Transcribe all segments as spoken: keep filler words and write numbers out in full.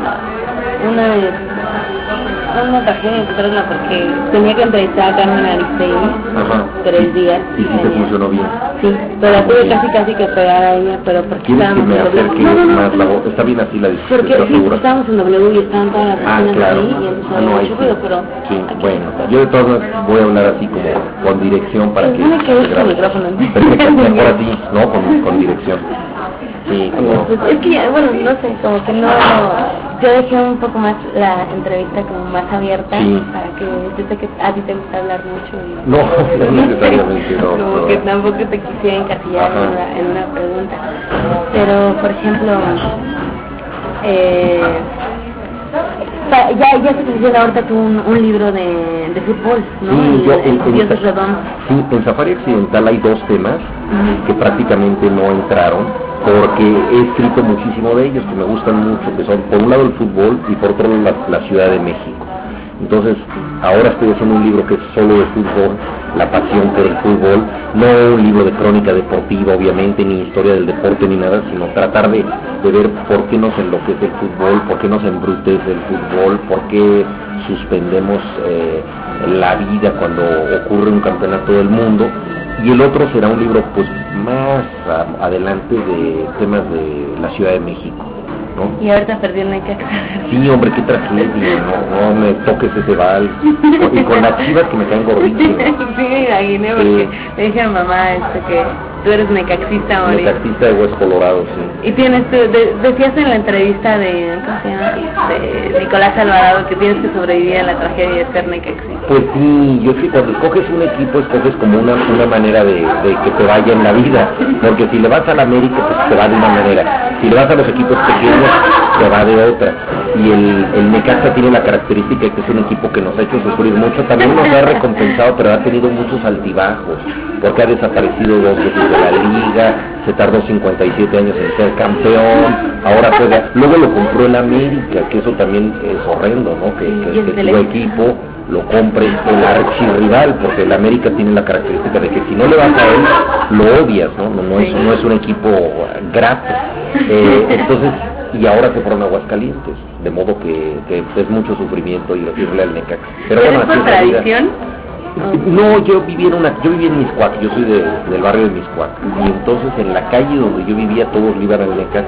una vez, una tragedia encontrarla porque tenía que entrevistar a Carmen Aristegui tres días. ¿Y si te funcionó bien? Sí, pero tuve casi casi que pegar a ella, pero porque ¿Quieres que me acerque no, no, no, más la voz? Está bien así la discusión. Porque sí, estábamos en W y estaban todas las personas ah, claro. ahí y entonces ah, no, mucho ruido, pero... Sí, bueno, yo de todas maneras voy a hablar así como con dirección para sí, que... Tiene que ver con el micrófono. Perfecto, mejor así, ¿no? Con, con dirección. Sí, como... Pues es que ya, bueno, no sé, como que no... Yo dejé un poco más la entrevista como más abierta, sí. Para que yo sé que a ti te gusta hablar mucho y... No, no necesariamente, no. Como no. que tampoco te quisiera encasillar en una, en una pregunta. Pero, por ejemplo, eh, ya, ya se te hicieron ahorita tú un, un libro de, de fútbol, ¿no? Sí, yo, en, en, Dioses Redondos. Sí, en Safari Accidental hay dos temas uh-huh. que prácticamente no entraron, porque he escrito muchísimo de ellos, que me gustan mucho, que son por un lado el fútbol y por otro lado la, la Ciudad de México. Entonces, ahora estoy haciendo un libro que es solo de fútbol, la pasión por el fútbol, no un libro de crónica deportiva, obviamente, ni historia del deporte, ni nada, sino tratar de, de ver por qué nos enloquece el fútbol, por qué nos embrutece el fútbol, por qué suspendemos eh, la vida cuando ocurre un campeonato del mundo. Y el otro será un libro pues más a, adelante de temas de la Ciudad de México, ¿no? Y ahorita perdí el Necaxa. Sí, hombre, qué tragedia, no, no me toques ese vals. Y con las Chivas que me caen gorditas. Sí, me imaginé porque sí. Le dije a mamá este, que tú eres necaxista ahora. Necaxista de Hueso Colorado, sí. Y tienes tú, de, decías en la entrevista de, ¿cómo se llama? De Nicolás Alvarado que tienes que sobrevivir a la tragedia de ser necaxista. Pues sí, yo sí, cuando escoges un equipo, escoges como una, una manera de, de que te vaya en la vida. Porque si le vas al América, pues te va de una manera. Si le vas a los equipos pequeños, te va de otra. Y el, el Necaxa tiene la característica de que es un equipo que nos ha hecho sufrir mucho. También nos ha recompensado, pero ha tenido muchos altibajos. Porque ha desaparecido dos veces de la liga, se tardó cincuenta y siete años en ser campeón, ahora juega, luego lo compró el América, que eso también es horrendo, ¿no? Que, que, que tu equipo lo compre el archirrival, porque el América tiene la característica de que si no le vas a él, lo odias, ¿no? No, no, es, no es un equipo grato. Eh, entonces, y ahora se fueron a Aguascalientes, de modo que, que es mucho sufrimiento irle al Necaxa. Pero bueno, ¿es por tradición? No, yo viví en una, yo viví en Miscuac, yo soy de, del barrio de Miscuac, y entonces en la calle donde yo vivía todos iban al Necaxa,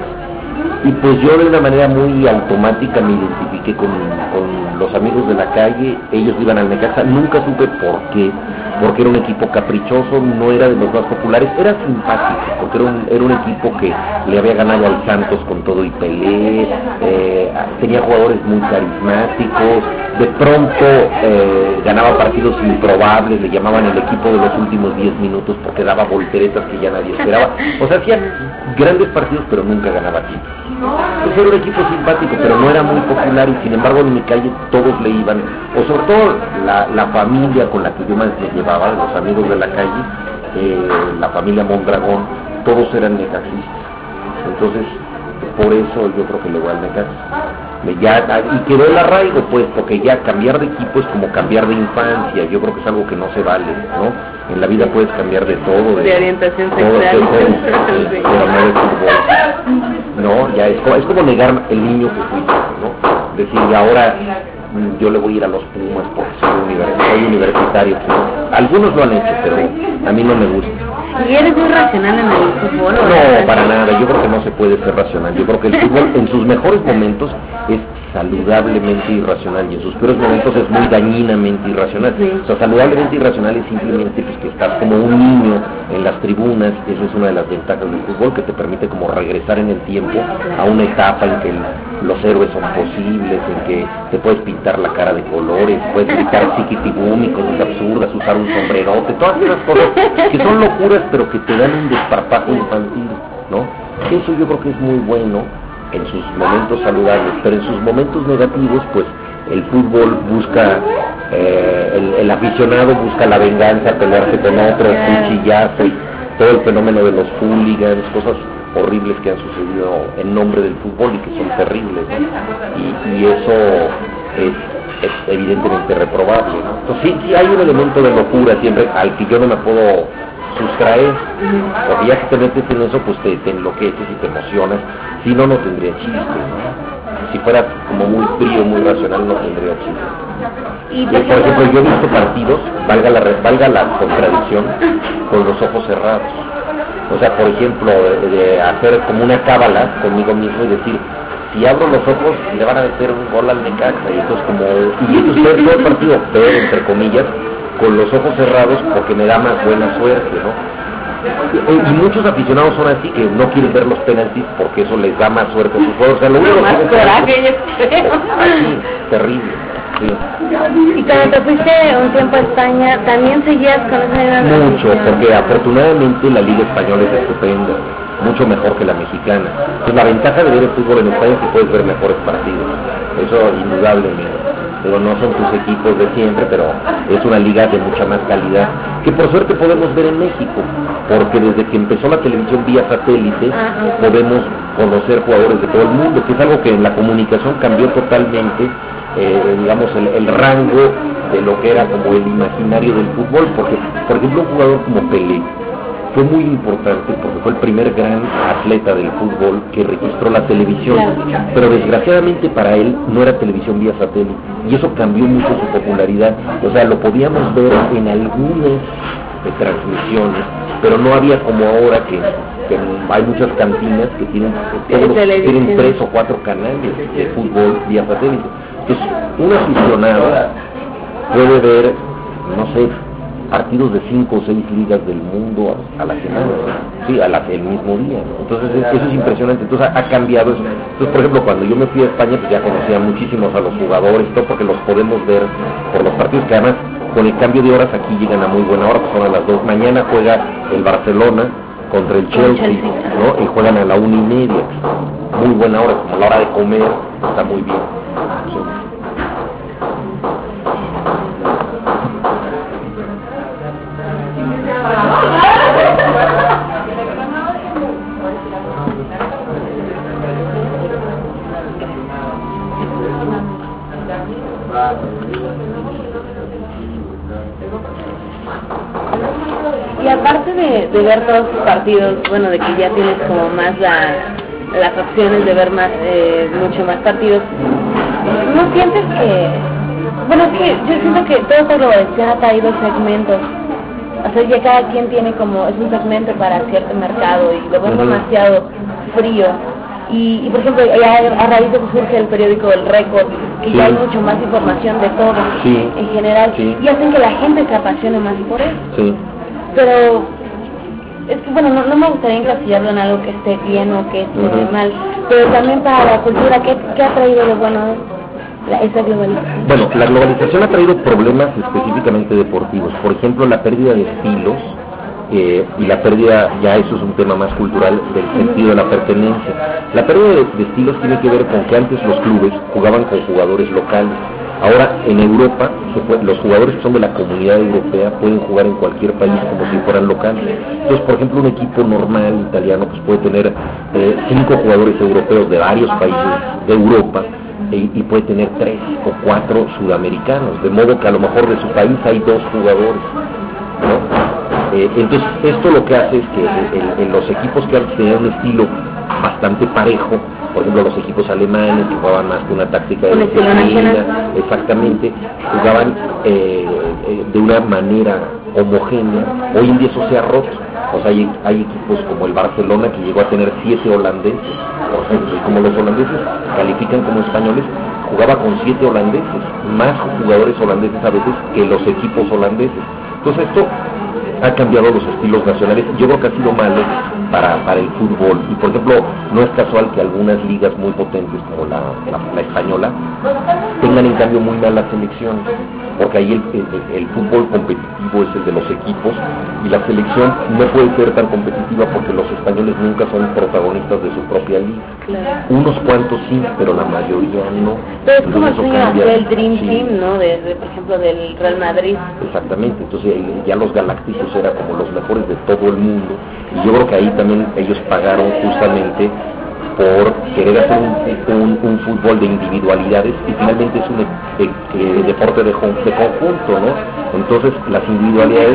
y pues yo de una manera muy automática me identifiqué con, con los amigos de la calle, ellos iban al Necaxa, nunca supe por qué, porque era un equipo caprichoso, no era de los más populares, era simpático, porque era un, era un equipo que le había ganado al Santos con todo y Pelé, eh, tenía jugadores muy carismáticos, de pronto eh, ganaba partidos improbables, le llamaban el equipo de los últimos diez minutos porque daba volteretas que ya nadie esperaba, o sea, hacía grandes partidos pero nunca ganaba títulos. Entonces era un equipo simpático, pero no era muy popular y sin embargo en mi calle todos le iban, o sobre todo la, la familia con la que yo más me llevaba, los amigos de la calle, eh, la familia Mondragón, todos eran necaxistas. Entonces, por eso yo creo que le voy al Necaxa. Ya, y quedó el arraigo, pues, porque ya cambiar de equipo es como cambiar de infancia. Yo creo que es algo que no se vale, ¿no? En la vida puedes cambiar de todo, de, de orientación todo, sexual, de todo, sí. Pero no de fútbol. No, ya es como, es como negar el niño que fui, ¿no? Decir, ahora yo le voy a ir a los Pumas porque soy, univers, soy universitario. Algunos lo han hecho, pero a mí no me gusta. ¿Y eres muy racional en el fútbol? No, para nada, yo creo que no se puede ser racional. Yo creo que el fútbol en sus mejores momentos es saludablemente irracional y en sus peores momentos es muy dañinamente irracional. Sí. O sea, saludablemente irracional es simplemente pues, que estás como un niño en las tribunas. Esa es una de las ventajas del fútbol, que te permite como regresar en el tiempo a una etapa en que el, los héroes son posibles, en que te puedes pintar la cara de colores, puedes gritar chiquitibum y cosas absurdas, usar un sombrerote, todas esas cosas que son locuras pero que te dan un desparpajo infantil, ¿no? Eso yo creo que es muy bueno en sus momentos saludables, pero en sus momentos negativos, pues el fútbol busca, eh, el, el aficionado busca la venganza, pelearse con otros, cuchillazos, todo el fenómeno de los hooligans, cosas horribles que han sucedido en nombre del fútbol y que son terribles, ¿no? Y, y eso es, es evidentemente reprobable, ¿no? Entonces sí, sí hay un elemento de locura siempre al que yo no me puedo sustraer, porque ya que te metes en eso, pues te, te enloqueces y te emocionas, si no, no tendría chiste, ¿no? Si fuera como muy frío, muy racional, no tendría opción. Y por ejemplo, yo he visto partidos, valga la, valga la contradicción, con los ojos cerrados. O sea, por ejemplo, de, de hacer como una cábala conmigo mismo y decir, si abro los ojos le van a meter un gol al Necaxa, y entonces como, y entonces ver todo el partido, ver entre comillas, con los ojos cerrados porque me da más buena suerte, ¿no? Y, y muchos aficionados son así, que no quieren ver los penaltis porque eso les da más suerte a sus juegos. O sea, lo único más que coraje, así, terrible. Sí. Y cuando te fuiste un tiempo a España, ¿también seguías con esa idea? Mucho, porque afortunadamente la Liga Española es estupenda, mucho mejor que la mexicana. Entonces la ventaja de ver el fútbol en España es que puedes ver mejores partidos, eso indudablemente. Pero no son tus equipos de siempre, pero es una liga de mucha más calidad, que por suerte podemos ver en México, porque desde que empezó la televisión vía satélite, uh-huh. podemos conocer jugadores de todo el mundo, que es algo que en la comunicación cambió totalmente, eh, digamos, el, el rango de lo que era como el imaginario del fútbol, porque, por ejemplo, un jugador como Pelé fue muy importante porque fue el primer gran atleta del fútbol que registró la televisión, pero desgraciadamente para él no era televisión vía satélite, y eso cambió mucho su popularidad. O sea, lo podíamos ver en algunas de transmisiones, pero no había como ahora que, que hay muchas cantinas que tienen, todos los, tienen tres o cuatro canales de fútbol vía satélite. Entonces, un aficionado puede ver, no sé, partidos de cinco o seis ligas del mundo a, a la semana, ¿no? Sí, a la, el mismo día, ¿no? Entonces es, eso es impresionante. Entonces ha, ha cambiado eso. Entonces, por ejemplo, cuando yo me fui a España, pues ya conocía muchísimos a los jugadores, todo, porque los podemos ver por los partidos, que además con el cambio de horas aquí llegan a muy buena hora, pues son a las dos. Mañana juega el Barcelona contra el Chelsea, ¿no? Y juegan a la una y media, muy buena hora, como la hora de comer, está muy bien. Sí. Y aparte de, de ver todos los partidos, bueno, de que ya tienes como más la, las opciones de ver más, eh, mucho más partidos, ¿no sientes que, bueno, es que yo siento que toda esta globalización ha traído segmentos, o sea, ya cada quien tiene como, es un segmento para cierto mercado y lo ven demasiado frío? Y, y por ejemplo, ya a raíz de que surge el periódico El Récord, que sí. ya hay mucho más información de todo, sí. en general, sí. y hacen que la gente se apasione más por eso. Sí. Pero, es que bueno, no, no me gustaría encasillarlo en algo que esté bien o que esté uh-huh. mal, pero también para la cultura, ¿qué, qué ha traído de bueno la, esa globalización? Bueno, la globalización ha traído problemas específicamente deportivos, por ejemplo, la pérdida de estilos, Eh, y la pérdida, ya eso es un tema más cultural, del sentido de la pertenencia. La pérdida de, de estilos tiene que ver con que antes los clubes jugaban con jugadores locales. Ahora en Europa se puede, los jugadores que son de la comunidad europea pueden jugar en cualquier país como si fueran locales. Entonces, por ejemplo, un equipo normal italiano pues puede tener eh, cinco jugadores europeos de varios países de Europa y, y puede tener tres o cuatro sudamericanos, de modo que a lo mejor de su país hay dos jugadores, ¿no? Eh, entonces esto lo que hace es que en, en los equipos que antes tenían un estilo bastante parejo, por ejemplo los equipos alemanes que jugaban más con una táctica de disciplina, exactamente, jugaban eh, eh, de una manera homogénea. Hoy en día eso se ha roto. O sea, hay, hay equipos como el Barcelona que llegó a tener siete holandeses, por ejemplo, y como los holandeses califican como españoles, jugaba con siete holandeses, más jugadores holandeses a veces que los equipos holandeses. Entonces esto ha cambiado los estilos nacionales. Yo creo que ha sido malo para, para el fútbol, y por ejemplo no es casual que algunas ligas muy potentes como la, la, la española tengan en cambio muy malas selecciones, porque ahí el, el, el fútbol competitivo es el de los equipos y la selección no puede ser tan competitiva porque los españoles nunca son protagonistas de su propia liga. Claro. Unos cuantos sí, pero la mayoría no. Pero es como el sueño del Dream sí. Team, ¿no? De, de, por ejemplo, del Real Madrid. Exactamente, entonces ya los Galácticos eran como los mejores de todo el mundo, y yo creo que ahí también ellos pagaron justamente por querer hacer un, un, un fútbol de individualidades, y finalmente es un eh, eh, deporte de, de conjunto, ¿no? Entonces las individualidades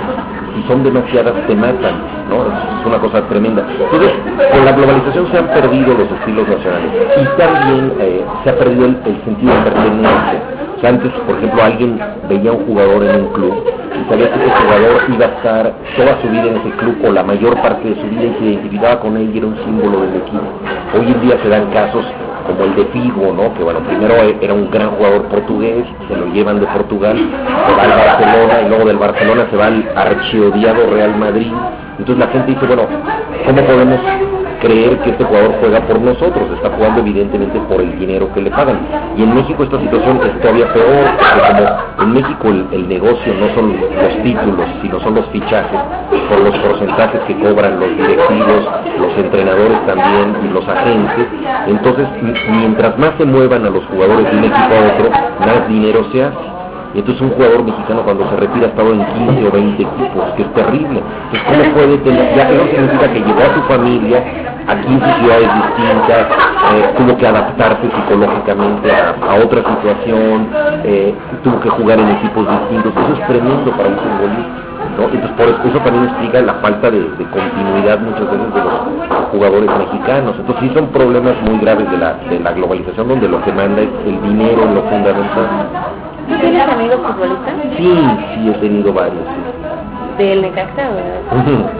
si son demasiadas te matan, ¿no? Es una cosa tremenda. Entonces, con la globalización se han perdido los estilos nacionales y también eh, se ha perdido el, el sentido de pertenencia. O sea, antes, por ejemplo, alguien veía a un jugador en un club y sabía que ese jugador iba a estar toda su vida en ese club o la mayor parte de su vida y se identificaba con él y era un símbolo del equipo. Hoy en día se dan casos como el de Figo, ¿no? Que bueno, primero era un gran jugador portugués, se lo llevan de Portugal, se va al Barcelona y luego del Barcelona se va al archiodiado Real Madrid. Entonces la gente dice, bueno, ¿cómo podemos creer que este jugador juega por nosotros? Está jugando evidentemente por el dinero que le pagan. Y en México esta situación es todavía peor, porque como en México el, el negocio no son los títulos, sino son los fichajes, por los porcentajes que cobran los directivos, los entrenadores también y los agentes. Entonces, mientras más se muevan a los jugadores de un equipo a otro, más dinero se hace. Y entonces un jugador mexicano cuando se retira ha estado en quince o veinte equipos, que es terrible. Entonces, ¿cómo puede tener? Ya eso significa que llevó a su familia a quince ciudades distintas, eh, tuvo que adaptarse psicológicamente a, a otra situación, eh, tuvo que jugar en equipos distintos. Eso es tremendo para un futbolista, ¿no? Entonces, por eso, eso también explica la falta de, de continuidad muchas veces de los jugadores mexicanos. Entonces, sí son problemas muy graves de la, de la globalización, donde lo que manda es el dinero en lo fundamental. ¿Tú tienes amigos futbolistas? Sí, sí, he tenido varios. Sí. ¿Del Necaxa o...?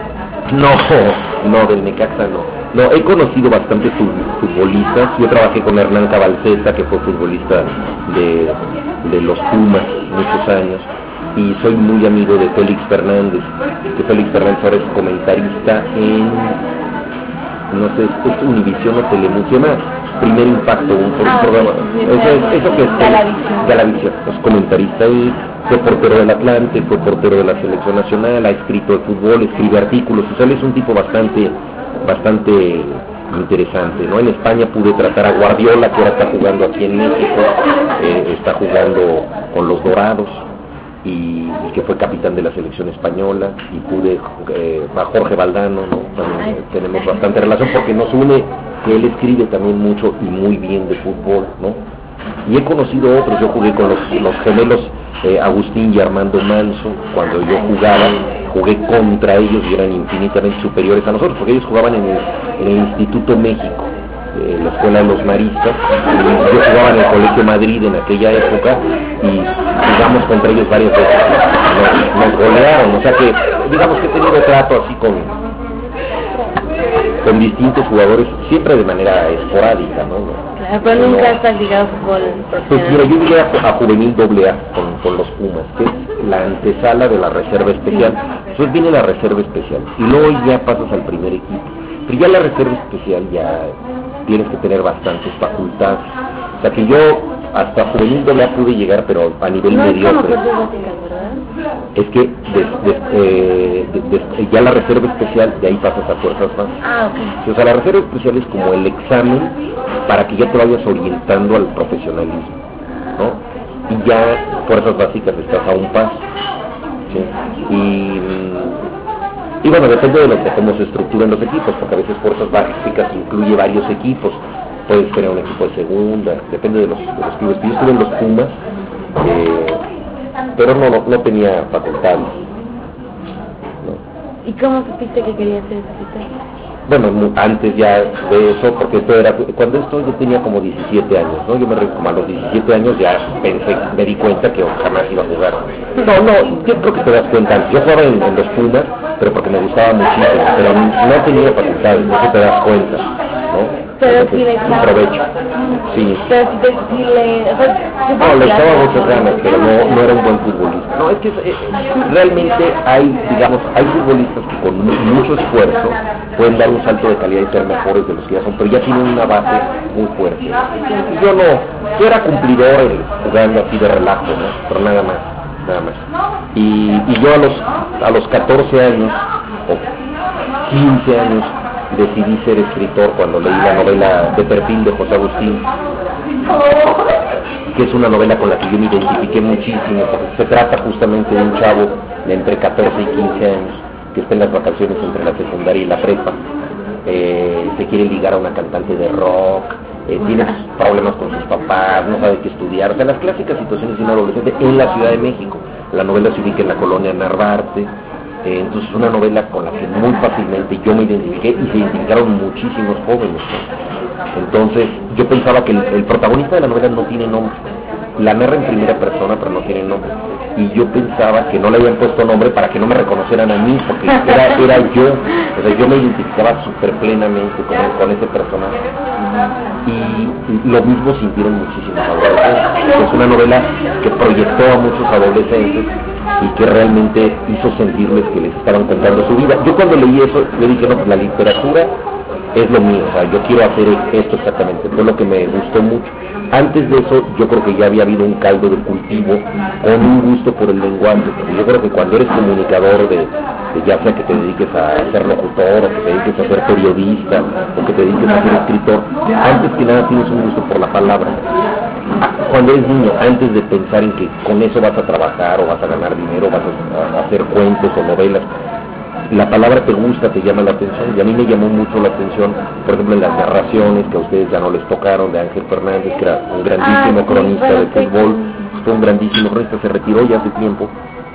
No, no, del Necaxa no. No, he conocido bastantes futbolistas. Yo trabajé con Hernán Cabalceta, que fue futbolista de, de los Pumas muchos años. Y soy muy amigo de Félix Fernández, que Félix Fernández ahora es comentarista en, no sé, es Univisión o Telemundo, Primer Impacto, un, un ah, programa, sí, sí, eso, es, eso que es Galavisión, es comentarista ahí, fue portero del Atlante, fue portero de la selección nacional, ha escrito de fútbol, escribe artículos, o sea, él es un tipo bastante, bastante interesante, ¿no? En España pude tratar a Guardiola, que ahora está jugando aquí en México, eh, está jugando con los Dorados, y, y que fue capitán de la selección española, y pude eh, a Jorge Valdano, ¿no? También eh, tenemos bastante relación porque nos une que él escribe también mucho y muy bien de fútbol, ¿no? Y he conocido otros, yo jugué con los, los gemelos eh, Agustín y Armando Manso, cuando yo jugaba, jugué contra ellos y eran infinitamente superiores a nosotros, porque ellos jugaban en el, en el Instituto México, eh, la Escuela de los Maristas, y yo jugaba en el Colegio Madrid en aquella época, y jugamos contra ellos varias veces, nos, nos golearon, o sea que, digamos que he tenido trato así con con distintos jugadores, siempre de manera esporádica, ¿no? Claro, pero no, nunca has practicado fútbol profesional. Pues mira, yo llegué a, a Juvenil doble A con, con los Pumas, que es la antesala de la reserva especial. Sí. Entonces viene la reserva especial, y luego ya pasas al primer equipo. Pero ya la reserva especial ya tienes que tener bastantes facultades. O sea que yo hasta Juvenil doble A pude llegar, pero a nivel no mediocre. Es como básica, ¿verdad? Es que des, des, eh, des, des, ya la reserva especial, de ahí pasas a fuerzas básicas. Ah, ok. O sea, la reserva especial es como el examen para que ya te vayas orientando al profesionalismo, ¿no? Y ya fuerzas básicas estás a un paso, ¿sí? Y, y bueno, depende de, lo, de cómo se estructuran los equipos, porque a veces fuerzas básicas incluye varios equipos. Puedes tener un equipo de segunda, depende de los, de los clubes. Yo estuve en los Pumas, eh, pero no, no, no tenía facultades, ¿no? ¿Y cómo supiste que querías ser escritor? Bueno, antes ya de eso, porque esto era, cuando esto yo tenía como diecisiete años, ¿no? Yo me como a los diecisiete años ya pensé, me di cuenta que jamás iba a jugar. No, no, yo creo que te das cuenta, yo jugaba en, en los Pumas, pero porque me gustaba muchísimo, pero no tenía facultades, eso te das cuenta, ¿no? Pero si le echaba provecho, sí. Pero si, te, si le... O sea, no, le echaba muchas ganas, pero no, no era un buen futbolista. No, es que eh, realmente hay, digamos, hay futbolistas que con mucho esfuerzo pueden dar un salto de calidad y ser mejores de los que ya son, pero ya tienen una base muy fuerte. Y yo no, yo era cumplidor eh, jugando así de relajo, ¿no? Pero nada más, nada más. Y, y yo a los, a los catorce años, o quince años, decidí ser escritor cuando leí la novela De perfil de José Agustín, que es una novela con la que yo me identifiqué muchísimo, porque se trata justamente de un chavo de entre catorce y quince años, que está en las vacaciones entre la secundaria y la prepa, eh, se quiere ligar a una cantante de rock, eh, tiene problemas con sus papás, no sabe qué estudiar, o sea, las clásicas situaciones de un adolescente en la Ciudad de México. La novela se ubica en la colonia Narvarte, Eh, entonces es una novela con la que muy fácilmente yo me identifiqué y se identificaron muchísimos jóvenes, ¿no? Entonces yo pensaba que el, el protagonista de la novela no tiene nombre, la narra en primera persona pero no tiene nombre, y yo pensaba que no le habían puesto nombre para que no me reconocieran a mí, porque era, era yo, o sea, yo me identificaba súper plenamente con, con ese personaje, y, y lo mismo sintieron muchísimos adolescentes. Es una novela que proyectó a muchos adolescentes y que realmente hizo sentirles que les estaban contando su vida. Yo cuando leí eso, le dije, no, pues la literatura es lo mío, o sea, yo quiero hacer esto exactamente, fue lo que me gustó mucho. Antes de eso, yo creo que ya había habido un caldo de cultivo con un gusto por el lenguaje, porque yo creo que cuando eres comunicador, de, de ya sea que te dediques a ser locutor, o que te dediques a ser periodista, o que te dediques a ser escritor, antes que nada tienes un gusto por la palabra. Cuando eres niño, antes de pensar en que con eso vas a trabajar, o vas a ganar dinero, vas a, a hacer cuentos o novelas, la palabra te gusta, te llama la atención, y a mí me llamó mucho la atención, por ejemplo, en las narraciones que a ustedes ya no les tocaron, de Ángel Fernández, que era un grandísimo ah, sí, cronista bueno, de fútbol, fue un grandísimo cronista, se retiró ya hace tiempo,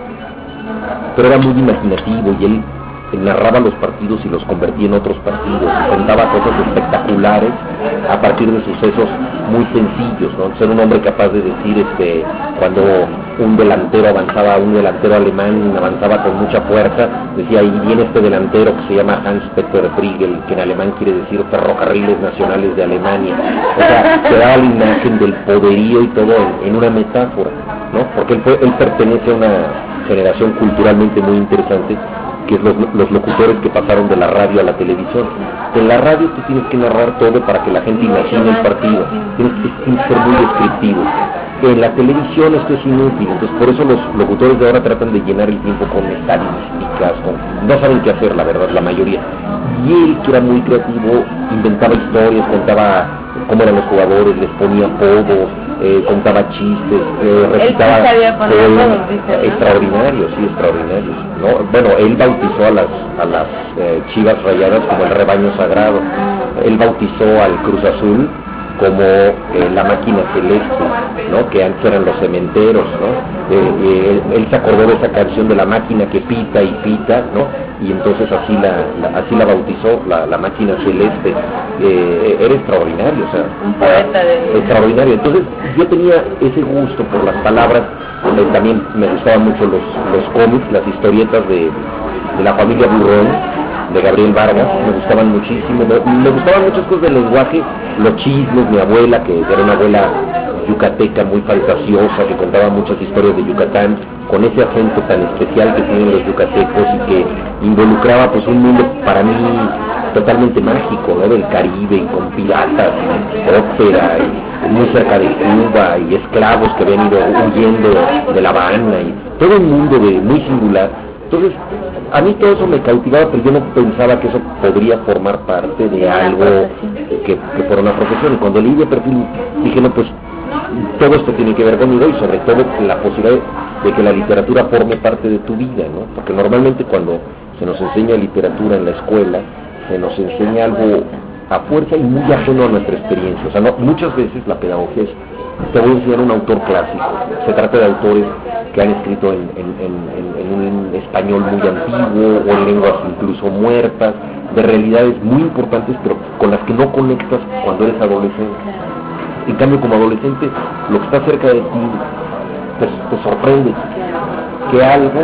pero era muy imaginativo, y él narraba los partidos y los convertía en otros partidos, contaba cosas espectaculares a partir de sucesos muy sencillos, ¿no? Ser un hombre capaz de decir, este, cuando un delantero avanzaba, un delantero alemán avanzaba con mucha fuerza, decía, ahí viene este delantero que se llama Hans-Peter Briegel, que en alemán quiere decir Ferrocarriles Nacionales de Alemania. O sea, te daba la imagen del poderío y todo en, en una metáfora, ¿no? Porque él, fue, él pertenece a una generación culturalmente muy interesante, que es los, los locutores que pasaron de la radio a la televisión. En la radio tú tienes que narrar todo para que la gente imagine el partido, tienes que, tienes que ser muy descriptivo. En la televisión esto es inútil, entonces por eso los locutores de ahora tratan de llenar el tiempo con estadísticas, con, no saben qué hacer, la verdad, la mayoría. Y él, que era muy creativo, inventaba historias, contaba cómo eran los jugadores, les ponía apodos, eh, contaba chistes, eh, recitaba poemas, extraordinarios, sí, extraordinarios, ¿no? Bueno, él bautizó a las, a las eh, Chivas Rayadas como el rebaño sagrado, él bautizó al Cruz Azul como eh, la máquina celeste, ¿no? Que antes eran los cementeros, ¿no? Eh, eh, él, él se acordó de esa canción de la máquina que pita y pita, ¿no? Y entonces así la, la así la bautizó, la, la máquina celeste. Eh, era extraordinario, o sea, un poeta de... extraordinario. Entonces yo tenía ese gusto por las palabras, eh, también me gustaban mucho los, los cómics, las historietas de, de la familia Burrón, de Gabriel Vargas, me gustaban muchísimo, me, me gustaban muchas cosas del lenguaje, los chismes, mi abuela, que era una abuela yucateca muy fantasiosa, que contaba muchas historias de Yucatán, con ese acento tan especial que tienen los yucatecos y que involucraba pues un mundo para mí totalmente mágico, ¿no? Del Caribe, y con piratas, y ópera, y muy cerca de Cuba, y esclavos que habían ido huyendo de La Habana, y todo un mundo de, muy singular. Entonces, a mí todo eso me cautivaba, pero yo no pensaba que eso podría formar parte de algo que, que fuera una profesión. Y cuando leí de perfil, dije, no, pues todo esto tiene que ver conmigo, y sobre todo la posibilidad de que la literatura forme parte de tu vida, ¿no? Porque normalmente cuando se nos enseña literatura en la escuela, se nos enseña algo a fuerza y muy ajeno a nuestra experiencia. O sea, no, muchas veces la pedagogía es, te voy a enseñar un autor clásico. Se trata de autores que han escrito en, en, en, en un español muy antiguo, o en lenguas incluso muertas, de realidades muy importantes, pero con las que no conectas cuando eres adolescente. En cambio, como adolescente, lo que está cerca de ti te, te sorprende, que algo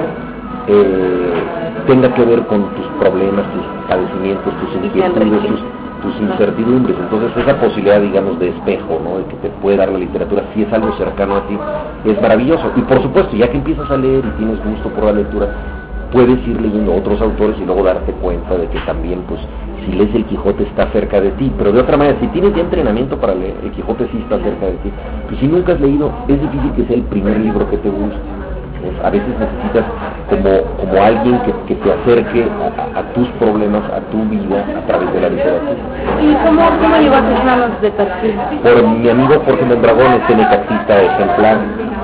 eh, tenga que ver con tus problemas, tus padecimientos, tus inquietudes, tus, tus incertidumbres. Entonces esa posibilidad, digamos, de espejo, ¿no? De que te puede dar la literatura, si es algo cercano a ti, es maravilloso. Y por supuesto, ya que empiezas a leer y tienes gusto por la lectura, puedes ir leyendo otros autores y luego darte cuenta de que también, pues, si lees el Quijote está cerca de ti, pero de otra manera, si tienes ya entrenamiento para leer, el Quijote sí está cerca de ti. Pues si nunca has leído, es difícil que sea el primer libro que te guste. Pues a veces necesitas como, como alguien que, que te acerque a, a tus problemas, a tu vida, a través de la literatura. ¿Y cómo, cómo llegó a tus manos de perfil? Por mi amigo Jorge Mondragón, este necaxista ejemplar.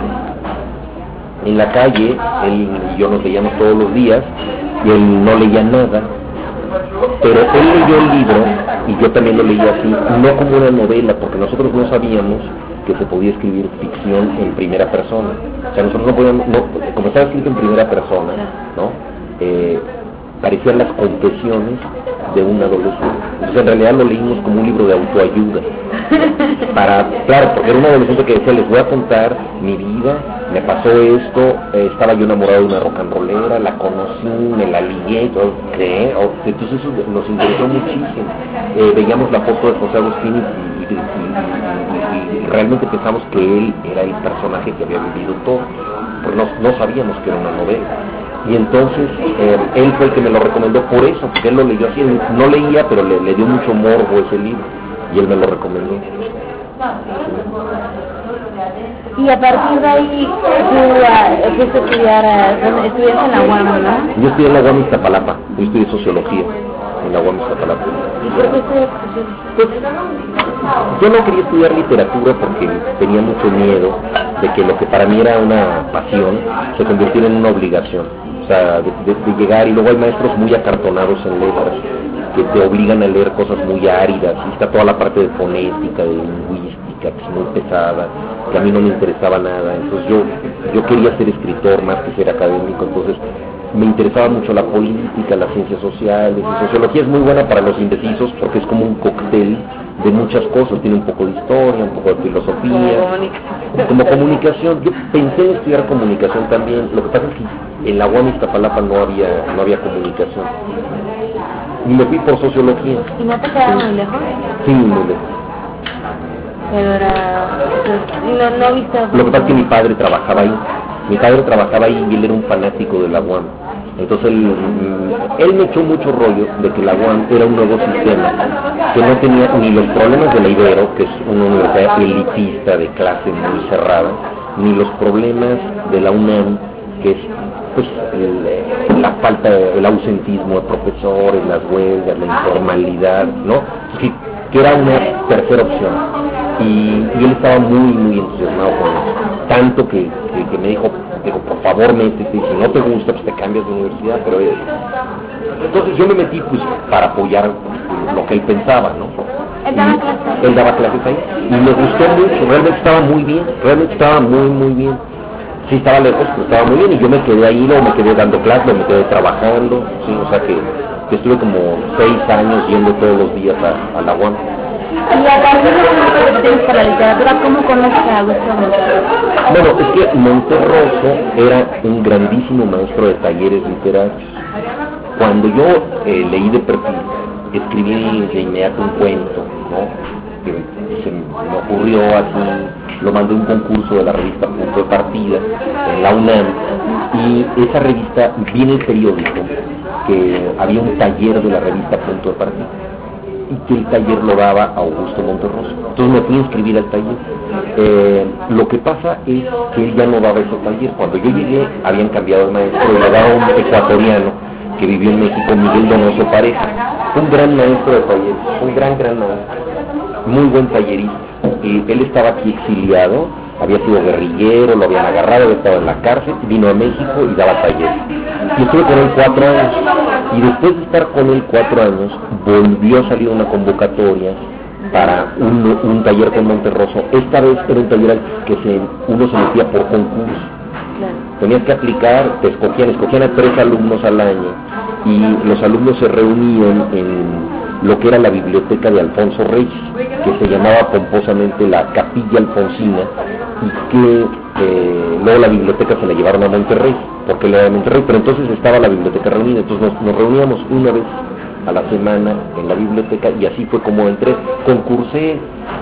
En la calle, él y yo nos leíamos todos los días, y él no leía nada, pero él leyó el libro, y yo también lo leí así, no como una novela, porque nosotros no sabíamos que se podía escribir ficción en primera persona. O sea, nosotros no podíamos, no, como estaba escrito en primera persona, ¿no? eh, parecían las confesiones de un adolescente. Entonces en realidad lo leímos como un libro de autoayuda. Para, claro, porque era un adolescente que decía, les voy a contar mi vida, me pasó esto, eh, estaba yo enamorado de una rock and rollera, la conocí, me la ligué, todo, ¿qué? O, entonces eso nos interesó muchísimo. Eh, veíamos la foto de José Agustín y, y, y, y, y, y realmente pensamos que él era el personaje que había vivido todo, pues no, no sabíamos que era una novela. Y entonces eh, él fue el que me lo recomendó por eso, porque él lo leyó así, no leía, pero le, le dio mucho morbo ese libro, y él me lo recomendó. Y a partir de ahí, tú fuiste a estudiar, a, estudiaste en la U A M, ¿no? Yo estudié en la U A M Iztapalapa, yo estudié sociología en la U A M Iztapalapa. ¿Y por qué estudiaste? Pues, yo no quería estudiar literatura porque tenía mucho miedo de que lo que para mí era una pasión se convirtiera en una obligación. O sea, de, de, de llegar, y luego hay maestros muy acartonados en letras que te obligan a leer cosas muy áridas, y está toda la parte de fonética, de lingüística, que es muy pesada, que a mí no me interesaba nada. Entonces yo, yo quería ser escritor más que ser académico, entonces me interesaba mucho la política, las ciencias sociales, y sociología es muy buena para los indecisos porque es como un cóctel de muchas cosas, tiene un poco de historia, un poco de filosofía, como comunicación. Yo pensé en estudiar comunicación también, lo que pasa es que en la U A M Iztapalapa no había, no había comunicación, y me fui por sociología. ¿Y no te quedaba muy lejos? Sí, muy lejos. Pero era... No, no viste... Lo que pasa es que mi padre trabajaba ahí, mi padre trabajaba ahí y él era un fanático de la U A M. Entonces él, él me echó mucho rollo de que la U A M era un nuevo sistema que no tenía ni los problemas de la Ibero, que es una universidad elitista de clase muy cerrada, ni los problemas de la UNAM, que es pues el, la falta, el ausentismo de profesores, las huelgas, la informalidad, ¿no? Que, que era una tercera opción. Y, y él estaba muy, muy entusiasmado con eso. Tanto que, que, que me dijo, dijo, por favor, métete, y si no te gusta, pues te cambias de universidad, pero él... Entonces yo me metí, pues, para apoyar lo que él pensaba, ¿no? Él daba clases. Él daba clases ahí, y me gustó mucho, realmente estaba muy bien, realmente estaba muy, muy bien. Sí, estaba lejos, pero estaba muy bien, y yo me quedé ahí, luego me quedé dando clases, me quedé trabajando, sí, o sea que, que estuve como seis años yendo todos los días a, a la U A M. Y a partir de que te interesa la literatura, ¿cómo conoces a Augusto Monterroso? Bueno, es que Monterroso era un grandísimo maestro de talleres literarios. Cuando yo eh, leí de perfil, escribí de inmediato un cuento, ¿no? Que se me ocurrió así, lo mandé a un concurso de la revista Punto de Partida en la UNAM, y esa revista, vi en el periódico que había un taller de la revista Punto de Partida, y que el taller lo daba Augusto Monterroso. Entonces me fui a inscribir al taller. Eh, lo que pasa es que él ya no daba ese taller. Cuando yo llegué habían cambiado de maestro y le daba un ecuatoriano que vivió en México, Miguel Donoso Pareja, un gran maestro de talleres, un gran, gran maestro, muy buen tallerista. Y él estaba aquí exiliado, había sido guerrillero, lo habían agarrado, había estado en la cárcel, vino a México y daba talleres. Y estuve con él cuatro años, y después de estar con él cuatro años, volvió a salir una convocatoria para un, un taller con Monterroso. Esta vez era un taller que se, uno se metía por concurso. Tenías que aplicar, te escogían, escogían a tres alumnos al año, y los alumnos se reunían en lo que era la biblioteca de Alfonso Reyes, que se llamaba pomposamente la Capilla Alfonsina, y que eh, luego la biblioteca se la llevaron a Monterrey, porque él era de Monterrey, pero entonces estaba la biblioteca reunida. Entonces nos, nos reuníamos una vez a la semana en la biblioteca, y así fue como entré. Concursé,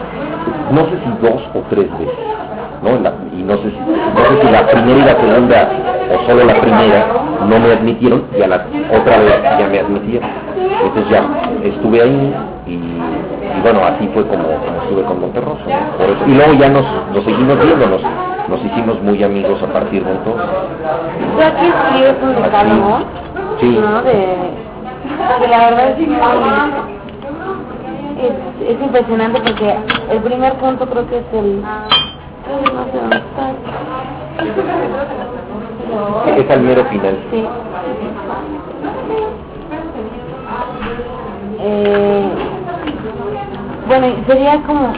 no sé si dos o tres veces, ¿no? La, y no sé, si, no sé si la primera y la segunda, o solo la primera, no me admitieron, y a la otra vez ya me admitieron. Entonces ya estuve ahí, y, y bueno, así fue como, como estuve con Monterroso, ¿no? Por eso. Y luego ya nos, nos seguimos viéndonos, nos hicimos muy amigos a partir de entonces. Tú aquí escribes un decálogo, sí. ¿no? De, que la verdad es, es, es impresionante, porque el primer punto creo que es el... No sé dónde está. Es al mero final. Sí. Eh, bueno, sería como...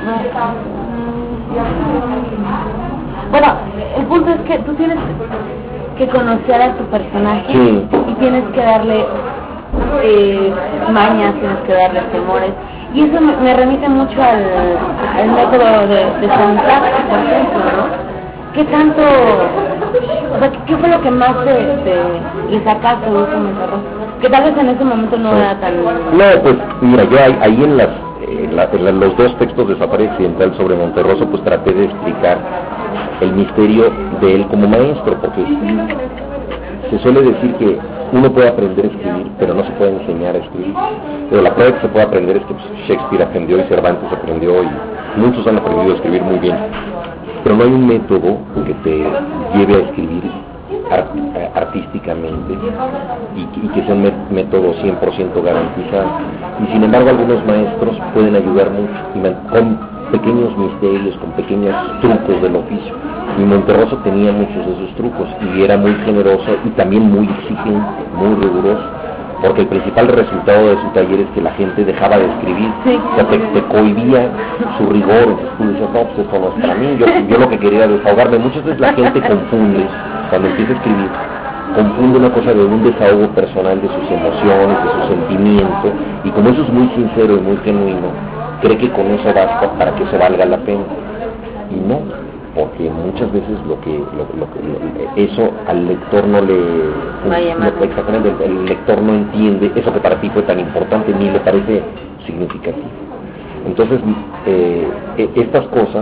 Bueno, el punto es que tú tienes que conocer a tu personaje, sí. y tienes que darle eh, mañas, tienes que darle temores, y eso me, me remite mucho al, al método de, de Santac, por ejemplo, ¿no? ¿Qué tanto, o sea, qué fue lo que más te, te le sacaste de ese Monterroso? Que tal vez en ese momento no era tan... No, pues mira, yo ahí, ahí en, las, en, la, en la, los dos textos de Safari Accidental sobre Monterroso, pues traté de explicar el misterio de él como maestro, porque se suele decir que uno puede aprender a escribir, pero no se puede enseñar a escribir. Pero la prueba que se puede aprender es que pues, Shakespeare aprendió y Cervantes aprendió y muchos han aprendido a escribir muy bien. Pero no hay un método que te lleve a escribir art, artísticamente y, y que sea un método cien por ciento garantizado. Y sin embargo algunos maestros pueden ayudar mucho con pequeños misterios, con pequeños trucos del oficio. Y Monterroso tenía muchos de esos trucos y era muy generoso y también muy exigente, muy riguroso, porque el principal resultado de su taller es que la gente dejaba de escribir, sí. O sea, te, te cohibía su rigor, entonces tú dices, no, pues esto no es para mí, yo, yo lo que quería era desahogarme. Muchas veces la gente confunde, cuando empieza a escribir, confunde una cosa de un desahogo personal de sus emociones, de su sentimiento, y como eso es muy sincero y muy genuino, cree que con eso basta para que se valga la pena, y no, porque muchas veces lo que, lo, lo, lo, eso al lector no le... No, exactamente, el, el lector no entiende eso que para ti fue tan importante, ni le parece significativo. Entonces, eh, estas cosas,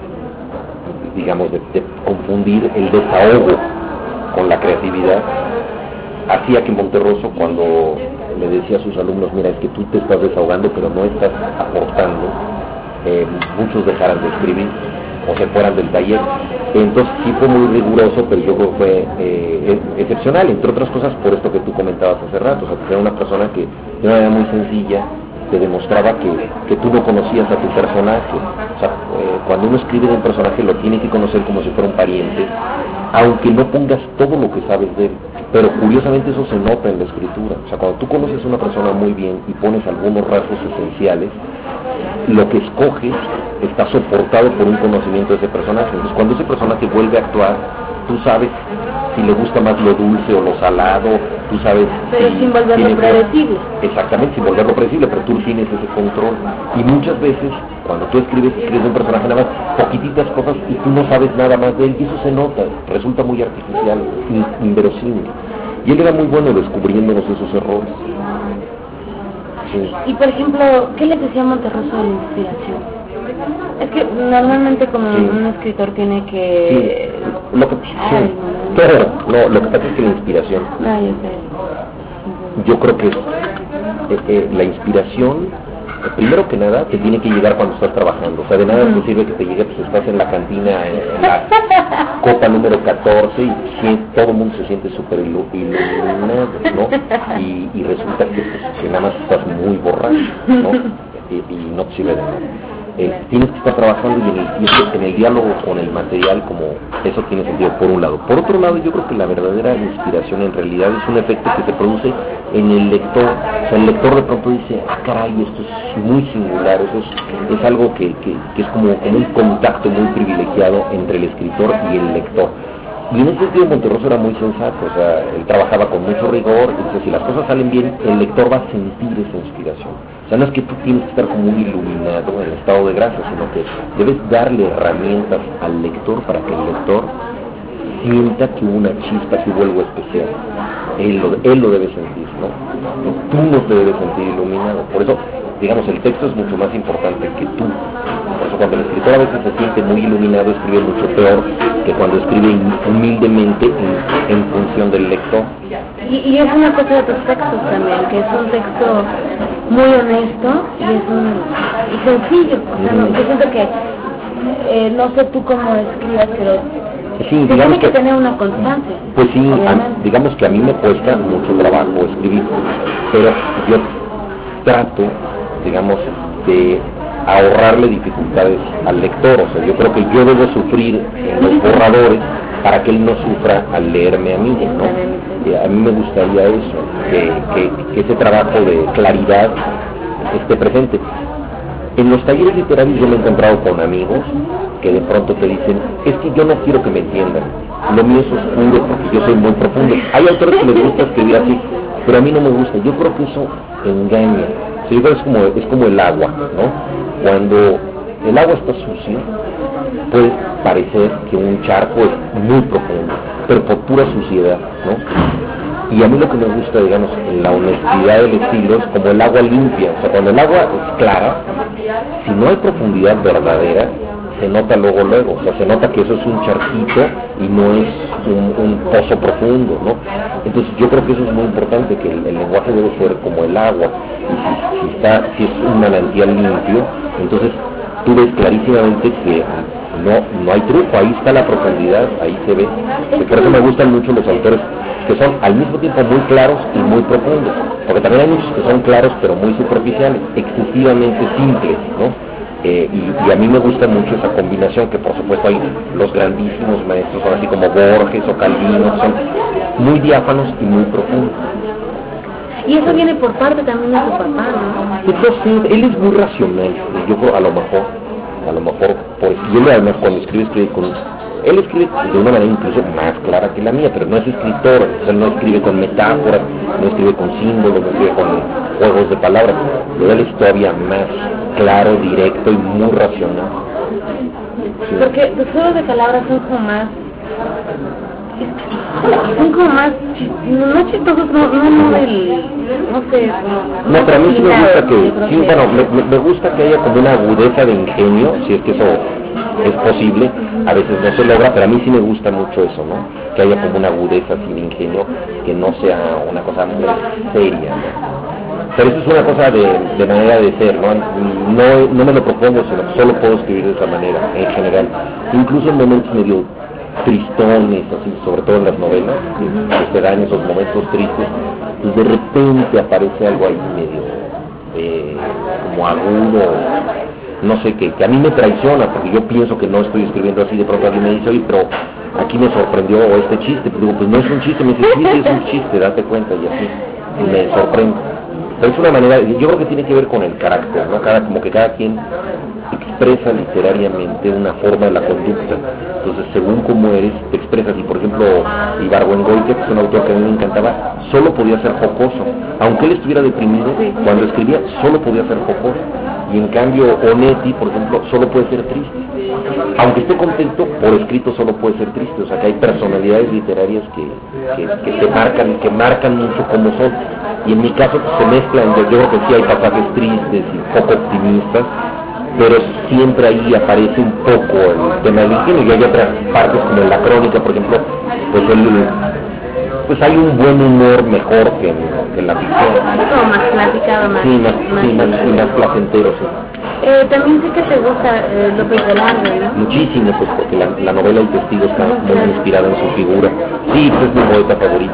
digamos, de, de confundir el desahogo con la creatividad, hacía que Monterroso, cuando le decía a sus alumnos, mira, es que tú te estás desahogando, pero no estás aportando, eh, muchos dejaran de escribir o se fueran del taller. Entonces sí fue muy riguroso, pero yo creo que fue eh, excepcional, entre otras cosas por esto que tú comentabas hace rato, o sea, que era una persona que de una manera muy sencilla te demostraba que, que tú no conocías a tu personaje. O sea, eh, cuando uno escribe de un personaje lo tiene que conocer como si fuera un pariente, aunque no pongas todo lo que sabes de él, pero curiosamente eso se nota en la escritura. O sea, cuando tú conoces a una persona muy bien y pones algunos rasgos esenciales, lo que escoges está soportado por un conocimiento de ese personaje. Entonces cuando ese personaje vuelve a actuar, tú sabes si le gusta más lo dulce o lo salado, tú sabes... Pero si sin volverlo predecible. Exactamente, sin volverlo predecible, pero tú tienes ese control. Y muchas veces, cuando tú escribes, escribes un personaje nada más, poquititas cosas, y tú no sabes nada más de él, y eso se nota, resulta muy artificial, inverosímil. Y él era muy bueno descubriéndonos esos errores. Sí. Y por ejemplo, ¿qué les decía Monterroso de la inspiración? Es que normalmente como sí. un escritor tiene que... Sí. Lo que sí. Pero, no, lo que pasa es que la inspiración... Ah, yo sé. Yo creo que es, eh, eh, la inspiración, eh, primero que nada, te tiene que llegar cuando estás trabajando. O sea, de nada mm. te sirve que te llegue, pues estás en la cantina, en la copa número catorce, y sí, todo el mundo se siente súper iluminado, ¿no? Y, y resulta que, pues, que nada más estás muy borracho, ¿no? Y, y no te sirve de nada. Eh, tienes que estar trabajando y en, el, y en el diálogo con el material, como eso tiene sentido por un lado. Por otro lado, yo creo que la verdadera inspiración en realidad es un efecto que se produce en el lector. O sea, el lector de pronto dice, ah, caray, esto es muy singular, eso es, es algo que, que, que es como un contacto muy privilegiado entre el escritor y el lector. Y en ese sentido Monterroso era muy sensato, o sea, él trabajaba con mucho rigor, entonces si las cosas salen bien, el lector va a sentir esa inspiración. O sea, no es que tú tienes que estar como un iluminado en estado de gracia, sino que debes darle herramientas al lector para que el lector sienta que hubo una chispa, que hubo algo especial. Él lo, él lo debe sentir, ¿no? Tú no te debes sentir iluminado. Por eso, digamos, el texto es mucho más importante que tú. Por eso cuando el escritor a veces se siente muy iluminado, escribe mucho peor que cuando escribe humildemente en, en función del lector. Y, y es una cosa de tus textos también, que es un texto muy honesto y es un y sencillo. O sea, no, yo siento que, eh, no sé tú cómo escribas, pero sí, se tiene que, que tener una constancia. Pues sí, a, digamos que a mí me cuesta mucho trabajo escribir, pero yo trato, digamos, de ahorrarle dificultades al lector. O sea, yo creo que yo debo sufrir en los borradores para que él no sufra al leerme a mí, ¿no? Y a mí me gustaría eso, que, que, que ese trabajo de claridad esté presente. En los talleres literarios yo me he encontrado con amigos que de pronto te dicen, es que yo no quiero que me entiendan, lo mío es oscuro porque yo soy muy profundo. Hay autores que les gusta escribir así, pero a mí no me gusta. Yo creo que eso engaña. O sea, yo creo que es como, es como el agua, ¿no? Cuando el agua está sucia, puede parecer que un charco es muy profundo, pero por pura suciedad, ¿no? Y a mí lo que me gusta, digamos, en la honestidad del estilo es como el agua limpia. O sea, cuando el agua es clara, si no hay profundidad verdadera, se nota luego, luego. O sea, se nota que eso es un charquito y no es un, un pozo profundo, ¿no? Entonces yo creo que eso es muy importante, que el, el lenguaje debe ser como el agua. Y si, si, está, si es un manantial limpio, entonces tú ves clarísimamente que no, no hay truco, ahí está la profundidad, ahí se ve. Y por eso me gustan mucho los autores que son al mismo tiempo muy claros y muy profundos, porque también hay muchos que son claros pero muy superficiales, excesivamente simples, ¿no? Eh, y, y a mí me gusta mucho esa combinación, que por supuesto hay los grandísimos maestros, son así como Borges o Calvino, son muy diáfanos y muy profundos. Y eso viene por parte también de su papá, ¿no? Entonces, él es muy racional, yo creo, a lo mejor, a lo mejor, por, y él además cuando escribe, escribe con... Él escribe de una manera incluso más clara que la mía, pero no es escritor, o sea, no escribe con metáforas, no escribe con símbolos, no escribe con juegos de palabras, pero él es todavía más claro, directo y muy racional. Sí. Porque los juegos de palabras son como más... son como más... no chistosos, no, no, no del... no sé... No, no, pero a mí sí me gusta que... sí, bueno, me, me gusta que haya como una agudeza de ingenio, si es que eso es posible, a veces no se logra, pero a mí sí me gusta mucho eso, ¿no? Que haya como una agudeza sin ingenio, que no sea una cosa muy seria, ¿no? Pero eso es una cosa de, de manera de ser, ¿no? No, no me lo propongo, sino que solo puedo escribir de esa manera, en general. Incluso en momentos medio tristones, así, sobre todo en las novelas, que se dan esos momentos tristes, pues de repente aparece algo ahí medio, eh, como agudo, no sé qué, que a mí me traiciona, porque yo pienso que no estoy escribiendo así, de pronto alguien me dice, oye, pero aquí me sorprendió este chiste, pues digo, pues no es un chiste, me dice, sí, sí es un chiste, date cuenta, y así, y me sorprende. Pero es una manera, yo creo que tiene que ver con el carácter, ¿no? Cada, como que cada quien expresa literariamente una forma de la conducta. Entonces, según cómo eres, te expresas. Y por ejemplo, Ibargüengoitia, que es un autor que a mí me encantaba, solo podía ser jocoso. Aunque él estuviera deprimido, cuando escribía, solo podía ser jocoso. Y en cambio, Onetti, por ejemplo, solo puede ser triste. Aunque esté contento, por escrito solo puede ser triste. O sea, que hay personalidades literarias que, que, que te marcan, que marcan mucho cómo son. Y en mi caso pues, se mezclan, yo, yo creo que sí hay pasajes tristes y poco optimistas, pero siempre ahí aparece un poco el tema del ingenio, y hay otras partes como en la crónica, por ejemplo, pues el, pues hay un buen humor mejor que en, que en la ficción. Como más platicado, más... Sí, más, más, sí, más, y más placentero, sí. Eh, también sé que te gusta eh, López Velarde, ¿no? Muchísimo, pues porque la, la novela El Testigo está muy inspirada en su figura. Sí, pues es mi poeta favorito.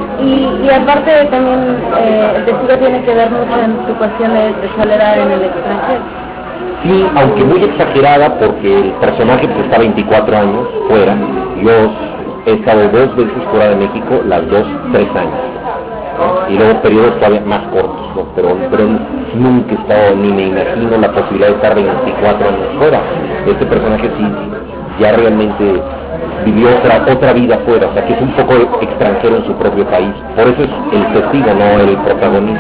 Y, y aparte también eh, El Testigo tiene que ver mucho en tu cuestión de, de soledad en el extranjero. Sí, aunque muy exagerada, porque el personaje pues, está veinticuatro años fuera. Yo he estado dos veces fuera de México, las dos, tres años. ¿No? Y luego periodos todavía más cortos, ¿no? pero, pero nunca he estado, ni me imagino la posibilidad de estar veinticuatro años fuera. Este personaje sí, ya realmente vivió otra, otra vida fuera, o sea que es un poco extranjero en su propio país. Por eso es el testigo, no el protagonista.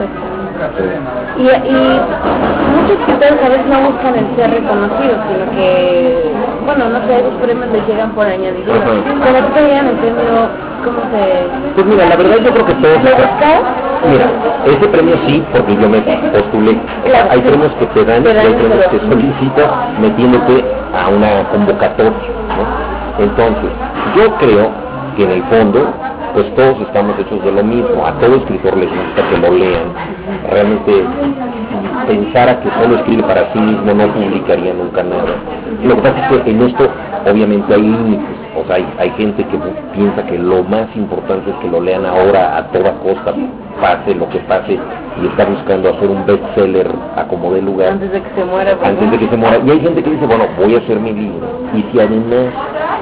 Sí. Y, y muchos escritores a veces no buscan el ser reconocidos, sino que, bueno, no sé, esos premios les llegan por añadidura. Pero aquí te llegan el premio, ¿cómo se...? Pues mira, la verdad yo creo que todos... ¿Lo buscas? Mira, ese premio sí, porque yo me postulé. Claro, hay sí. premios que te dan, y hay premios que solicitas metiéndote a una convocatoria, ¿no? Entonces, yo creo que en el fondo, pues todos estamos hechos de lo mismo. A todo escritor les gusta que lo lean. Realmente, si pensara que solo escribe para sí mismo, no publicaría nunca nada. Lo que pasa es que en esto, obviamente, hay límites. O sea, hay, hay gente que piensa que lo más importante es que lo lean ahora a toda costa, pase lo que pase, y está buscando hacer un bestseller a como dé lugar. Antes de que se muera. Pues, antes de que se muera. Y hay gente que dice, bueno, voy a hacer mi libro. Y si además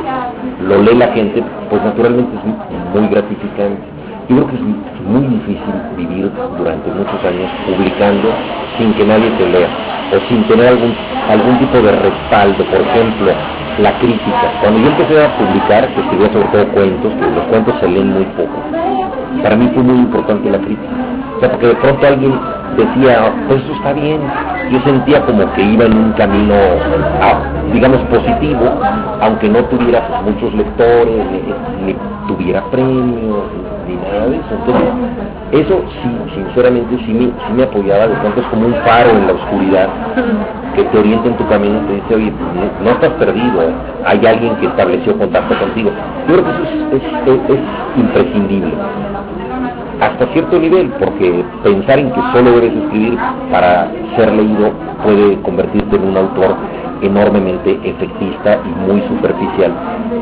lo lee la gente, pues naturalmente es muy gratificante. Yo creo que es muy difícil vivir durante muchos años publicando sin que nadie te lea, o sin tener algún, algún tipo de respaldo. Por ejemplo, la crítica. Cuando yo empecé a publicar, que escribía sobre todo cuentos, que los cuentos se leen muy poco, para mí fue muy importante la crítica. O sea, porque de pronto alguien decía, pues eso está bien. Yo sentía como que iba en un camino, ah, digamos, positivo, aunque no tuviera pues, muchos lectores, ni, ni tuviera premios, ni nada de eso. Entonces, eso sí, sinceramente, sí me, sí me apoyaba. De pronto es como un faro en la oscuridad que te orienta en tu camino y te dice, oye, no, no estás perdido, ¿eh? Hay alguien que estableció contacto contigo. Yo creo que eso es, es, es, es imprescindible. Hasta cierto nivel, porque pensar en que solo debes escribir para ser leído puede convertirte en un autor enormemente efectista y muy superficial.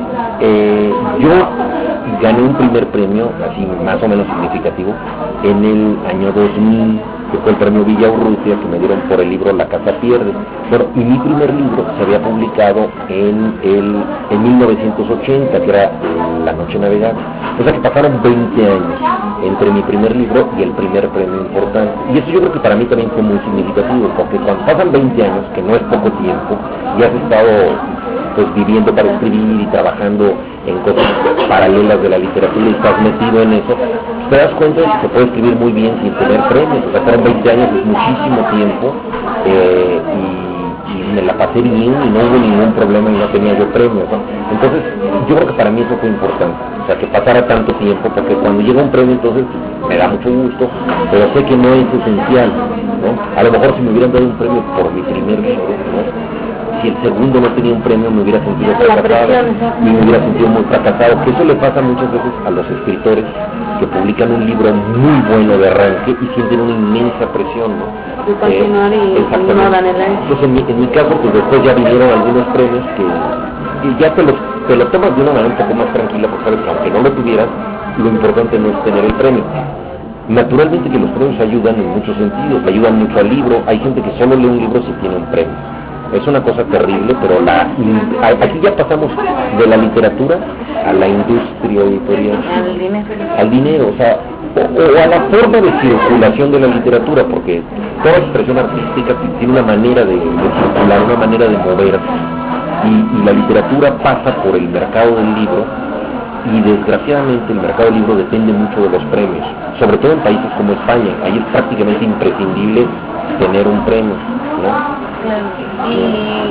Eh, yo gané un primer premio, así más o menos significativo, en el año dos mil, que fue el premio Villaurrutia, que me dieron por el libro La Casa Pierde. Bueno, y mi primer libro se había publicado en, el, en mil novecientos ochenta, que era La Noche Navegable. O sea que pasaron veinte años entre mi primer libro y el primer premio importante. Y eso yo creo que para mí también fue muy significativo, porque cuando pasan veinte años, que no es poco tiempo, y has estado pues viviendo para escribir y trabajando en cosas paralelas de la literatura y estás metido en eso, pues te das cuenta de que se puede escribir muy bien sin tener premios. O sea, fueron veinte años, es muchísimo tiempo, eh, y, y me la pasé bien y no hubo ningún problema y no tenía yo premios, ¿no? Entonces, yo creo que para mí eso fue importante, o sea, que pasara tanto tiempo, porque cuando llega un premio, entonces me da mucho gusto, pero sé que no es esencial, ¿no? A lo mejor si me hubieran dado un premio por mi primer libro, ¿no? Si el segundo no tenía un premio me hubiera sentido fracasado y me hubiera sentido muy fracasado, que eso le pasa muchas veces a los escritores que publican un libro muy bueno de arranque y sienten una inmensa presión, ¿no? De continuar eh, y no dan el ancho. Entonces en mi, en mi caso pues después ya vinieron algunos premios que, que ya te, los, te lo tomas de una manera un poco más tranquila, porque sabes que aunque no lo tuvieras, lo importante no es tener el premio. Naturalmente que los premios ayudan en muchos sentidos, le ayudan mucho al libro. Hay gente que solo lee un libro si tiene un premio. Es una cosa terrible, pero la, aquí ya pasamos de la literatura a la industria editorial, al dinero, al dinero, o sea, o, o a la forma de circulación de la literatura, porque toda expresión artística tiene una manera de, de circular, una manera de moverse, y, y la literatura pasa por el mercado del libro, y desgraciadamente el mercado del libro depende mucho de los premios, sobre todo en países como España. Ahí es prácticamente imprescindible tener un premio, ¿no? Claro. Y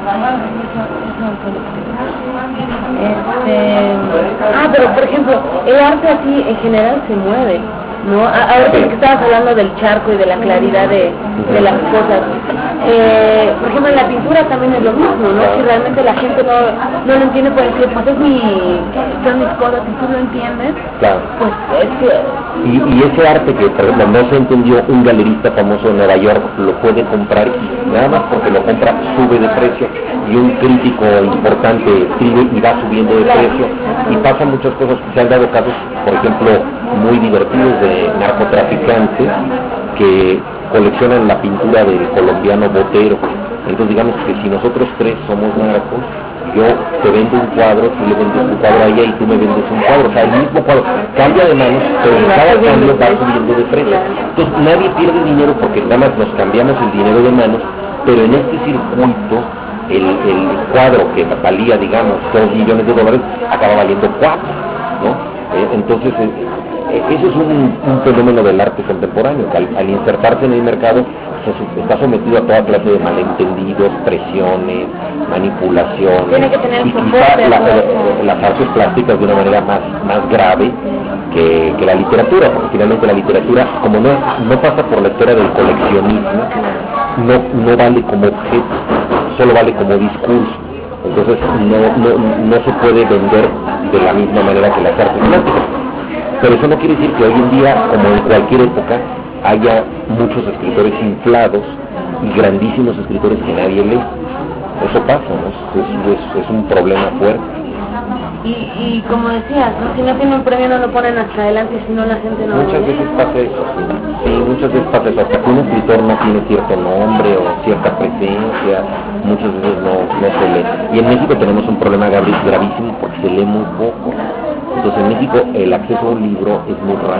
este ah pero por ejemplo el arte así en general se mueve, ¿no? Ahora que estabas hablando del charco y de la claridad de, de las cosas, eh, por ejemplo en la pintura también es lo mismo, ¿no? Si realmente la gente no, no lo entiende, puede decir, pues es mi, son mis cosas, si tú lo entiendes, claro. Pues es que... Y, y ese arte que, por ejemplo, no se entendió, un galerista famoso de Nueva York lo puede comprar y nada más porque lo compra sube de precio, y un crítico importante escribe y va subiendo de precio, y pasan muchas cosas. Se han dado casos, por ejemplo, muy divertidos de narcotraficantes que coleccionan la pintura del colombiano Botero. Entonces digamos que si nosotros tres somos narcos, yo te vendo un cuadro, tú le vendes un cuadro a ella y tú me vendes un cuadro, o sea, el mismo cuadro cambia de manos, pero en cada cambio va subiendo de precio. Entonces nadie pierde dinero porque nada más nos cambiamos el dinero de manos, pero en este circuito el, el cuadro que valía, digamos, dos millones de dólares, acaba valiendo cuatro, ¿no? Eh, entonces eh, eso es un, un fenómeno del arte contemporáneo, que al, al insertarse en el mercado se, está sometido a toda clase de malentendidos, presiones, manipulaciones, Tiene que tener y soporte, quizá la, ¿no? eh, las artes plásticas de una manera más, más grave que, que la literatura, porque finalmente la literatura, como no, no pasa por la esfera del coleccionismo, no, no vale como objeto, solo vale como discurso. Entonces no, no, no se puede vender de la misma manera que las artes plásticas. Pero eso no quiere decir que hoy en día, como en cualquier época, haya muchos escritores inflados y grandísimos escritores que nadie lee. Eso pasa, ¿no? Es, es, es un problema fuerte. Y, y como decías, ¿no? Si no tiene un premio no lo ponen hasta adelante, si no la gente no Muchas lo veces lee. pasa eso, sí. Sí, muchas veces pasa eso. Hasta que un escritor no tiene cierto nombre o cierta presencia, muchas veces no, no se lee. Y en México tenemos un problema gravísimo porque se lee muy poco. Entonces en México el acceso a un libro es muy raro.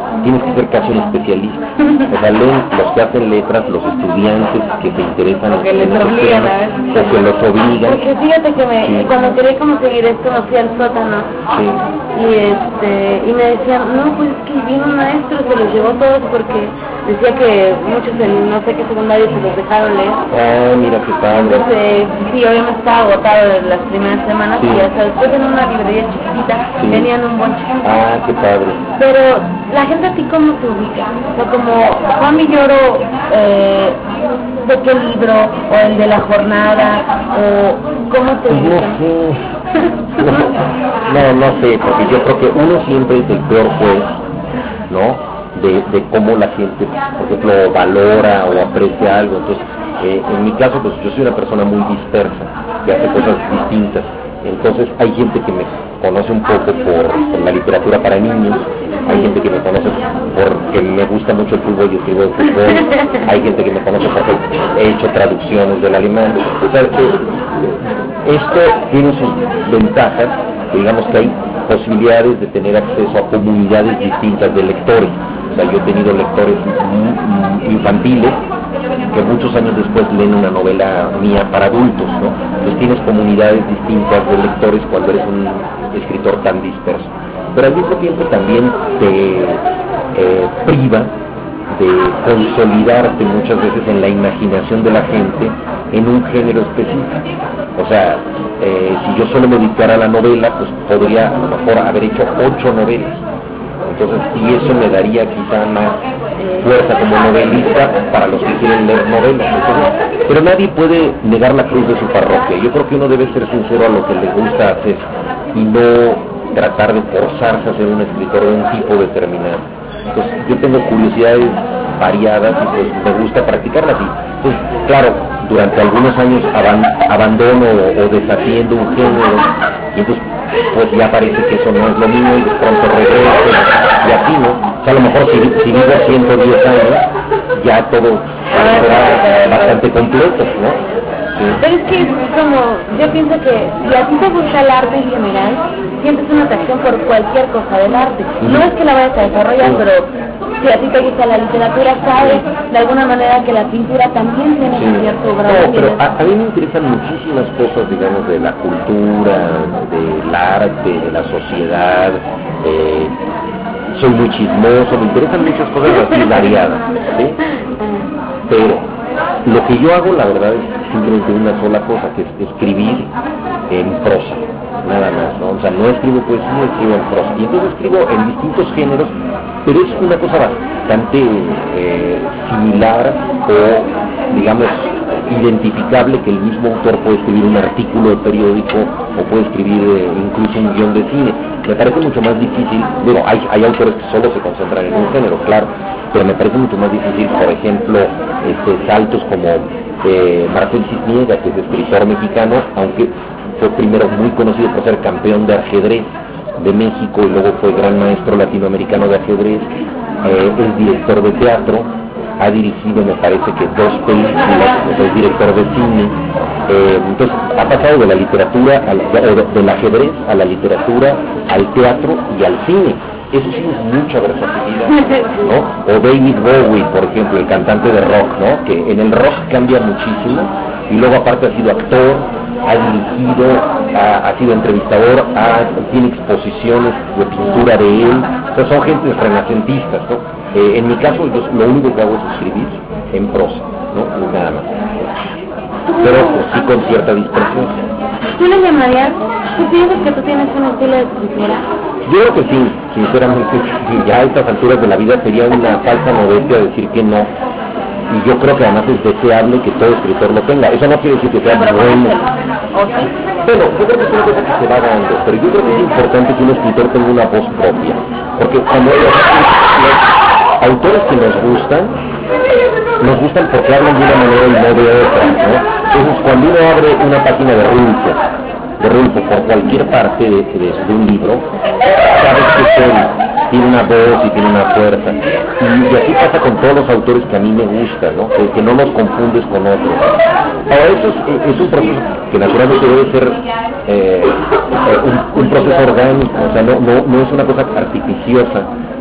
tienes que ser casi un especialista. O sea, leen los que hacen letras, los estudiantes que se interesan porque en les esos obligan temas, a ver. o que los obligan. Porque fíjate que me, Sí. cuando quería como seguir esto me fui al sótano Sí. y este y me decían, no, pues es que vino un maestro, se los llevó todos porque decía que muchos en no sé qué secundario se los dejaron leer. Ah, mira qué padre. Entonces, sí, obviamente estaba agotado de las primeras semanas Sí. y hasta después en una librería chiquitita Sí. tenían un bonche. Ah, qué padre. Pero la gente a ti cómo te ubica, o sea, como Juan Villoro, eh, ¿de qué libro? O el de la jornada, o cómo te Pues no ubican. sé. No, no sé, porque yo creo que uno siempre es el peor juez, ¿no? De, de cómo la gente, por ejemplo, valora o aprecia algo. Entonces, eh, en mi caso, pues yo soy una persona muy dispersa, que hace cosas distintas. Entonces, hay gente que me conoce un poco por, por la literatura para niños, hay gente que me conoce porque me gusta mucho el fútbol y escribo de fútbol, hay gente que me conoce porque he hecho traducciones del alemán. O sea, que esto tiene sus ventajas, digamos que hay posibilidades de tener acceso a comunidades distintas de lectores. O sea, yo he tenido lectores infantiles que muchos años después leen una novela mía para adultos, ¿no? Entonces tienes comunidades distintas de lectores cuando eres un escritor tan disperso. Pero al mismo tiempo también te eh, priva de consolidarte muchas veces en la imaginación de la gente en un género específico. O sea, eh, si yo solo me dedicara a la novela, pues podría a lo mejor haber hecho ocho novelas. Entonces, y eso me daría quizá más fuerza como novelista para los que quieren leer novelas. Entonces, pero nadie puede negar la cruz de su parroquia. Yo creo que uno debe ser sincero a lo que le gusta hacer y no tratar de forzarse a ser un escritor de un tipo determinado. Entonces, yo tengo curiosidades variadas y pues me gusta practicarlas. Y, entonces, claro, durante algunos años aban, abandono o, o desatiendo un género y entonces pues ya parece que eso no es lo mío y de pronto regreso y así, ¿no? O sea, a lo mejor si, si vivo ciento diez años, ya todo será bastante completo, ¿no? Sí. Pero es que es como, yo pienso que si a ti te gusta el arte en general, sientes una atracción por cualquier cosa del arte. No es que la vayas a desarrollar, pero si a ti te gusta la literatura, sabes de alguna manera que la pintura también tiene Sí. cierto grado. No, pero a, a mí me interesan muchísimas cosas, digamos, de la cultura, del arte, de la sociedad. Eh, soy muy chismoso, me interesan muchas cosas así variadas, ¿sí? Pero lo que yo hago, la verdad, es simplemente una sola cosa, que es escribir en prosa, nada más, ¿no? O sea, no escribo poesía, escribo en prosa. Y entonces escribo en distintos géneros, pero es una cosa bastante eh, similar o, digamos, identificable, que el mismo autor puede escribir un artículo de periódico o puede escribir eh, incluso un guión de cine. Me parece mucho más difícil, bueno, hay, hay autores que solo se concentran en un género, claro, pero me parece mucho más difícil, por ejemplo, este, saltos como eh, Marcel Cisniega, que es escritor mexicano, aunque fue primero muy conocido por ser campeón de ajedrez de México y luego fue gran maestro latinoamericano de ajedrez, eh, es director de teatro, ha dirigido, me parece que dos películas, es director de cine, eh, entonces ha pasado de la literatura, al, o de, del ajedrez a la literatura, al teatro y al cine. Eso sí es mucha versatilidad, ¿no? O David Bowie, por ejemplo, el cantante de rock, ¿no? Que en el rock cambia muchísimo y luego aparte ha sido actor, ha dirigido, ha, ha sido entrevistador, ha, tiene exposiciones de pintura de él, o sea, son gentes renacentistas, ¿no? Eh, en mi caso, yo lo único que hago es escribir en prosa, ¿no? Y nada más. Pero pues, sí con cierta dispersión. ¿Tú le llamarías, tú piensas que tú tienes un estilo de escritura? Yo creo que sí, sinceramente, ya a estas alturas de la vida sería una falsa modestia decir que no. Y yo creo que además es deseable que todo escritor lo tenga. Eso no quiere decir que sea Pero bueno. ¿o sí? Bueno, yo creo que es una cosa que se va dando, pero yo creo que es importante que un escritor tenga una voz propia. Porque cuando los, los autores que nos gustan, nos gustan porque hablan de una manera y no de otra, ¿no? Entonces, cuando uno abre una página de Rulfo, de Rulfo por cualquier parte de, de, de un libro, sabes que él tiene una voz y tiene una fuerza. Y, y así pasa con todos los autores que a mí me gustan, ¿no? Que, que no los confundes con otros. Ahora, eso es, es un proceso que naturalmente debe ser eh, un, un proceso orgánico, o sea, no, no, no es una cosa artificiosa,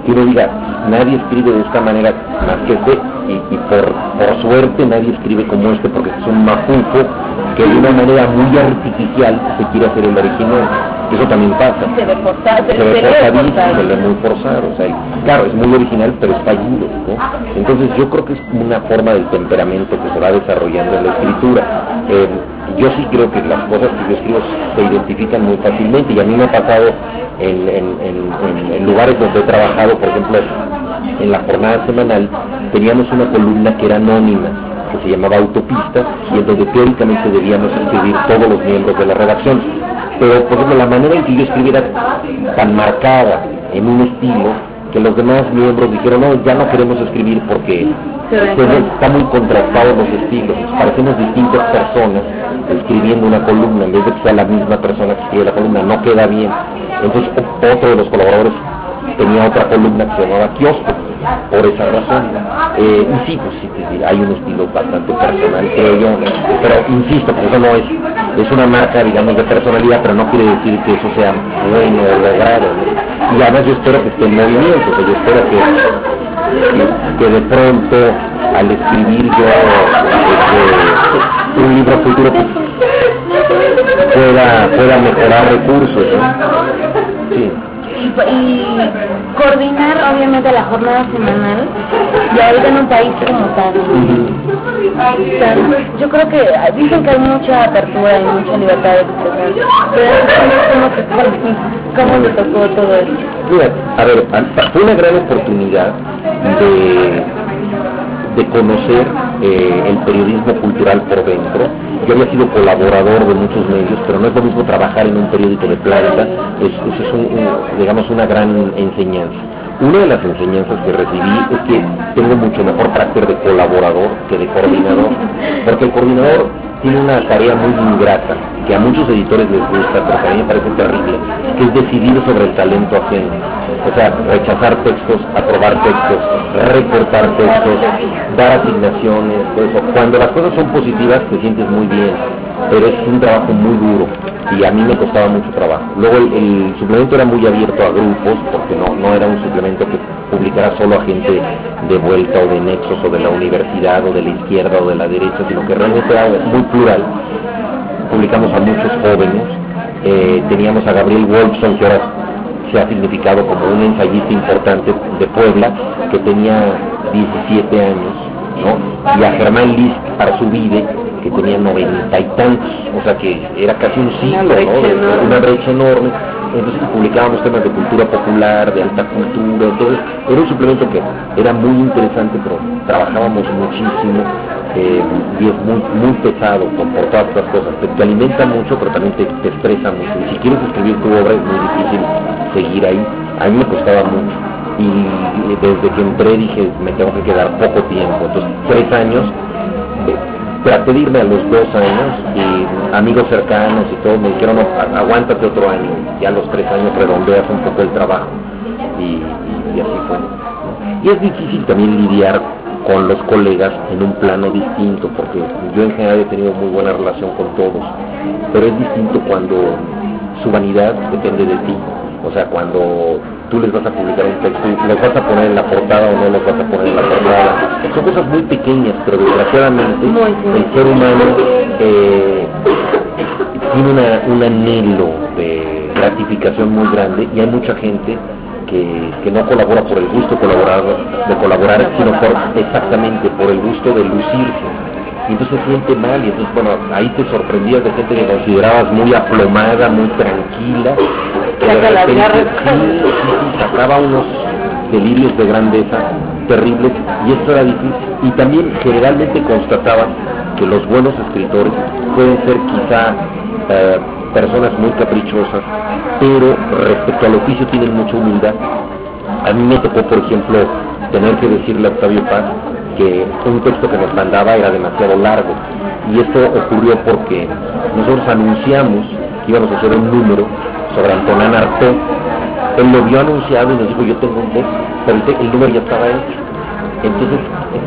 que uno diga, nadie escribe de esta manera más que este, y, y por, por suerte nadie escribe como este, porque es un mafufo que de una manera muy artificial se quiere hacer el original. Eso también pasa. Se ve forzado, se, se ve forzadísimo, se ve muy forzado. O sea, claro, es muy original, pero es fallido, ¿no? Entonces yo creo que es una forma del temperamento que se va desarrollando en la escritura. Eh, yo sí creo que las cosas que yo escribo se identifican muy fácilmente, y a mí me ha pasado en, en, en, en lugares donde he trabajado, por ejemplo, en la jornada semanal, teníamos una columna que era anónima, que se llamaba Autopista, y en donde teóricamente debíamos escribir todos los miembros de la redacción. Pero, por ejemplo, la manera en que yo escribiera tan marcada en un estilo, que los demás miembros dijeron, no, ya no queremos escribir porque está muy contrastados los estilos, parecemos distintas personas escribiendo una columna, en vez de que sea la misma persona que escribe la columna, no queda bien. Entonces, otro de los colaboradores tenía otra columna que se llamaba Kiosco, por esa razón. Eh, y sí, pues sí, sí, hay un estilo bastante personal, creo yo, ¿no? Pero insisto, pues eso no es, es una marca, digamos, de personalidad, pero no quiere decir que eso sea bueno o logrado, ¿no? Y además yo espero que esté en movimiento, o sea, yo espero que, que, que de pronto, al escribir yo este, un libro futuro, pues, pueda, pueda mejorar recursos, ¿no? Sí. Y coordinar obviamente la jornada semanal y ahorita en un país como tan, tan yo creo que dicen que hay mucha apertura y mucha libertad de expresión, pero ¿cómo, cómo le tocó todo eso? Mira, a ver, fue una gran oportunidad de, de conocer eh, el periodismo cultural por dentro. Yo había sido colaborador de muchos medios, pero no es lo mismo trabajar en un periódico de planta. Es, eso es, un, un, digamos, una gran enseñanza. Una de las enseñanzas que recibí es que tengo mucho mejor carácter de colaborador que de coordinador, porque el coordinador tiene una tarea muy ingrata, que a muchos editores les gusta, pero que a mí me parece terrible, que es decidir sobre el talento ajeno. O sea, rechazar textos, aprobar textos, recortar textos, dar asignaciones, todo eso. Cuando las cosas son positivas te sientes muy bien, pero es un trabajo muy duro y a mí me costaba mucho trabajo. Luego el, el suplemento era muy abierto a grupos, porque no, no era un suplemento que publicara solo a gente de Vuelta o de Nexos o de la universidad o de la izquierda o de la derecha, sino que realmente era muy plural. Publicamos a muchos jóvenes, eh, teníamos a Gabriel Wolfson, que ahora se ha significado como un ensayista importante de Puebla, que tenía diecisiete años, ¿no? Y a Germán Liz Arzubide, que tenía noventa y tantos, o sea que era casi un siglo, ¿no? De, una brecha enorme. Entonces publicábamos temas de cultura popular, de alta cultura, entonces era un suplemento que era muy interesante, pero trabajábamos muchísimo, eh, y es muy muy pesado por, por todas estas cosas. Te, te alimenta mucho, pero también te, te estresa mucho, y si quieres escribir tu obra es muy difícil seguir ahí. A mí me costaba mucho, y desde que entré dije, me tengo que quedar poco tiempo, entonces tres años, eh, traté de irme a los dos años, y amigos cercanos y todos me dijeron, no, aguántate otro año, y a los tres años redondeas un poco el trabajo, y, y, y así fue. Y es difícil también lidiar con los colegas en un plano distinto, porque yo en general he tenido muy buena relación con todos, pero es distinto cuando su vanidad depende de ti. O sea, cuando tú les vas a publicar un texto y los vas a poner en la portada o no los vas a poner en la portada. Son cosas muy pequeñas, pero desgraciadamente el ser humano eh, tiene una, un anhelo de gratificación muy grande, y hay mucha gente que, que no colabora por el gusto de colaborar, de colaborar, sino por exactamente por el gusto de lucirse. Y entonces se siente mal, y entonces, bueno, ahí te sorprendías de gente que considerabas muy aplomada, muy tranquila, que de repente sí, sí, sí, sacaba unos delirios de grandeza terribles, y esto era difícil. Y también generalmente constataba que los buenos escritores pueden ser quizá eh, personas muy caprichosas, pero respecto al oficio tienen mucha humildad. A mí me tocó, por ejemplo, tener que decirle a Octavio Paz que un texto que nos mandaba era demasiado largo, y esto ocurrió porque nosotros anunciamos que íbamos a hacer un número sobre Antonán Artaud. Él lo vio anunciado y nos dijo, yo tengo un texto, pero el, te el número ya estaba hecho, entonces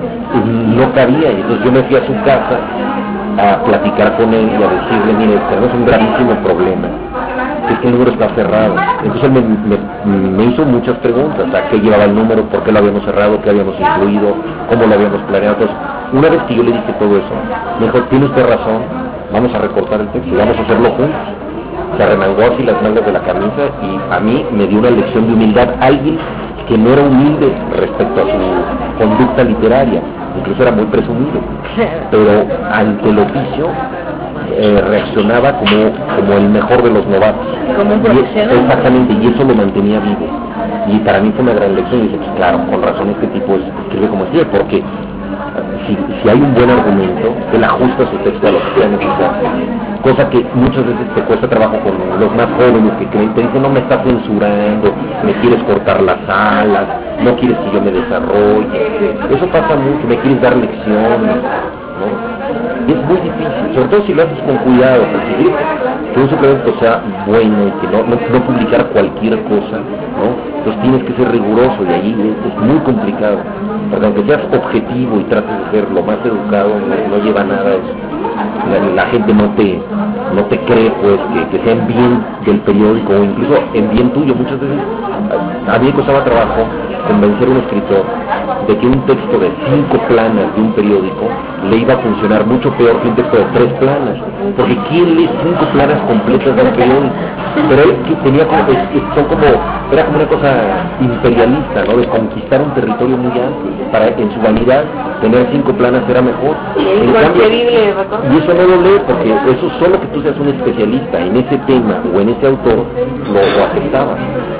no cabía. Y entonces yo me fui a su casa a platicar con él y a decirle, mire, tenemos un gravísimo problema, es que el número está cerrado. Entonces él me, me, me hizo muchas preguntas, ¿a qué llevaba el número? ¿Por qué lo habíamos cerrado? ¿Qué habíamos incluido? ¿Cómo lo habíamos planeado? Entonces, una vez que yo le dije todo eso, me dijo, tiene usted razón, vamos a recortar el texto y vamos a hacerlo juntos. Se arremangó así las mangas de la camisa y a mí me dio una lección de humildad, alguien que no era humilde respecto a su conducta literaria, incluso era muy presumido, pero ante el oficio eh, reaccionaba como, como el mejor de los novatos. Como un profesional. Y, exactamente, y eso lo mantenía vivo. Y para mí fue una gran lección y dije, pues claro, con razón este tipo es, escribe como escribe, porque si, si hay un buen argumento, él ajusta su texto a lo que sea necesario. Cosa que muchas veces te cuesta trabajo con los más jóvenes que creen, te dicen, no me estás censurando, me quieres cortar las alas, no quieres que yo me desarrolle. Eso pasa mucho, me quieres dar lecciones, ¿no? Y es muy difícil, sobre todo si lo haces con cuidado, porque quieres que un suplemento sea bueno y que no, no, no publicar cualquier cosa, ¿no? Entonces tienes que ser riguroso y ahí es, es muy complicado, porque aunque seas objetivo y trates de ser lo más educado, no, no lleva nada a eso. La, la gente no te no te cree pues que, que sea en bien del periódico o incluso en bien tuyo. Muchas veces a mí me costaba trabajo convencer a un escritor de que un texto de cinco planas de un periódico le iba a funcionar mucho peor que un texto de tres planas, porque ¿quién lee cinco planas completas de un periódico? Pero él que tenía como, es, es, son como, era como una cosa imperialista, ¿no? De conquistar un territorio muy amplio, para en su vanidad tener cinco planas era mejor. En cambio, y eso no lo lee porque eso solo que tú seas un especialista en ese tema o en ese autor lo, lo aceptaba.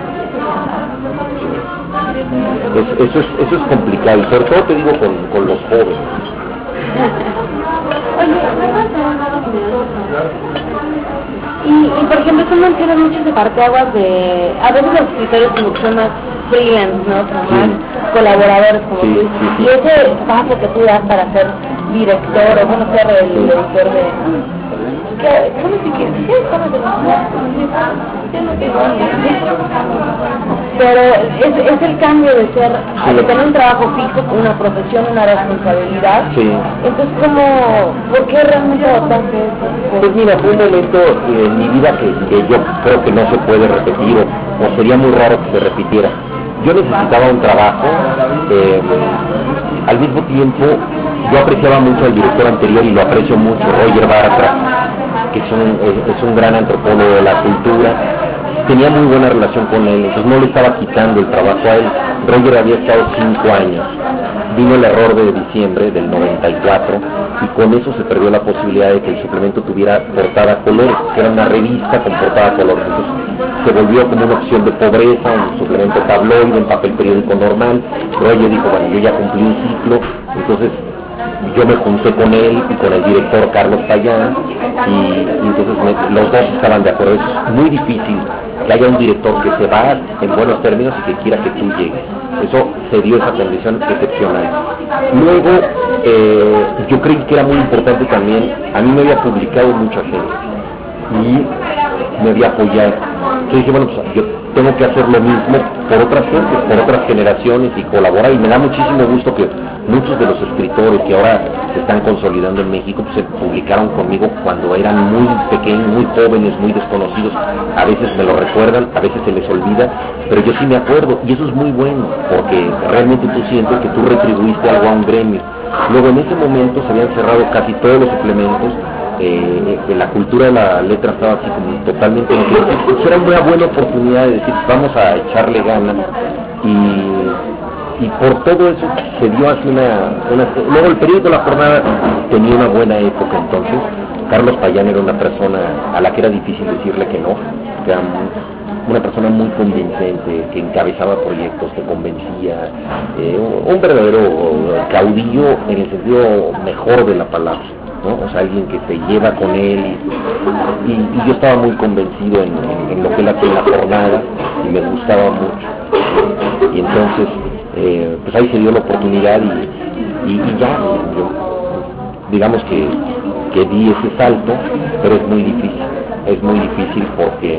Es, eso, es, eso es complicado y sobre todo te digo con, con los jóvenes. Y, y por ejemplo, tú mencionas muchos de parteaguas de, a veces los escritores como que son más freelance, ¿no? Son más sí. colaboradores, como sí, tú dices. Sí, sí. Y ese paso que tú das para ser director, o bueno, ser el sí. director de... ¿Qué? ¿Cómo se quiere? ¿Qué es para Pero es, es el cambio de ser, sí. de tener un trabajo fijo, una profesión, una responsabilidad. Sí. Entonces, ¿cómo, por qué realmente adoptaste eso? Pues mira, fue un momento en mi vida que, que yo creo que no se puede repetir, o, o sería muy raro que se repitiera. Yo necesitaba un trabajo, eh, al mismo tiempo yo apreciaba mucho al director anterior y lo aprecio mucho, Roger Bartra, que es un, es, es un gran antropólogo de la cultura. Tenía muy buena relación con él, entonces no le estaba quitando el trabajo a él. Roger había estado cinco años, vino el error de diciembre del noventa y cuatro y con eso se perdió la posibilidad de que el suplemento tuviera portada a colores, que era una revista con portada a colores. Entonces se volvió como una opción de pobreza, un suplemento tabloide, en papel periódico normal. Roger dijo, bueno, yo ya cumplí un ciclo, entonces yo me junté con él y con el director Carlos Payán y, y entonces me, los dos estaban de acuerdo. Es muy difícil que haya un director que se va en buenos términos y que quiera que tú llegues. Eso se dio esa condición excepcional. Luego, eh, yo creí que era muy importante también, a mí me había publicado mucha gente y me había apoyado. Entonces dije, bueno, pues yo tengo que hacer lo mismo por otras gentes, por otras generaciones y colaborar, y me da muchísimo gusto que muchos de los escritores que ahora se están consolidando en México pues, se publicaron conmigo cuando eran muy pequeños, muy jóvenes, muy desconocidos. A veces me lo recuerdan, a veces se les olvida, pero yo sí me acuerdo y eso es muy bueno porque realmente tú sientes que tú retribuiste algo a un gremio. Luego en ese momento se habían cerrado casi todos los suplementos. Eh, la cultura de la letra estaba así como totalmente en crisis. Pues era una buena oportunidad de decir vamos a echarle ganas y, y por todo eso se dio así una, una luego el periódico La Jornada tenía una buena época. Entonces Carlos Payán era una persona a la que era difícil decirle que no, que era muy, una persona muy convincente, que encabezaba proyectos, que convencía, eh, un, un verdadero caudillo en el sentido mejor de la palabra, ¿no? O sea, alguien que se lleva con él y, y, y yo estaba muy convencido en, en, en lo que él hacía en La Jornada y me gustaba mucho y entonces eh, pues ahí se dio la oportunidad y, y, y ya yo, digamos que, que di ese salto, pero es muy difícil, es muy difícil porque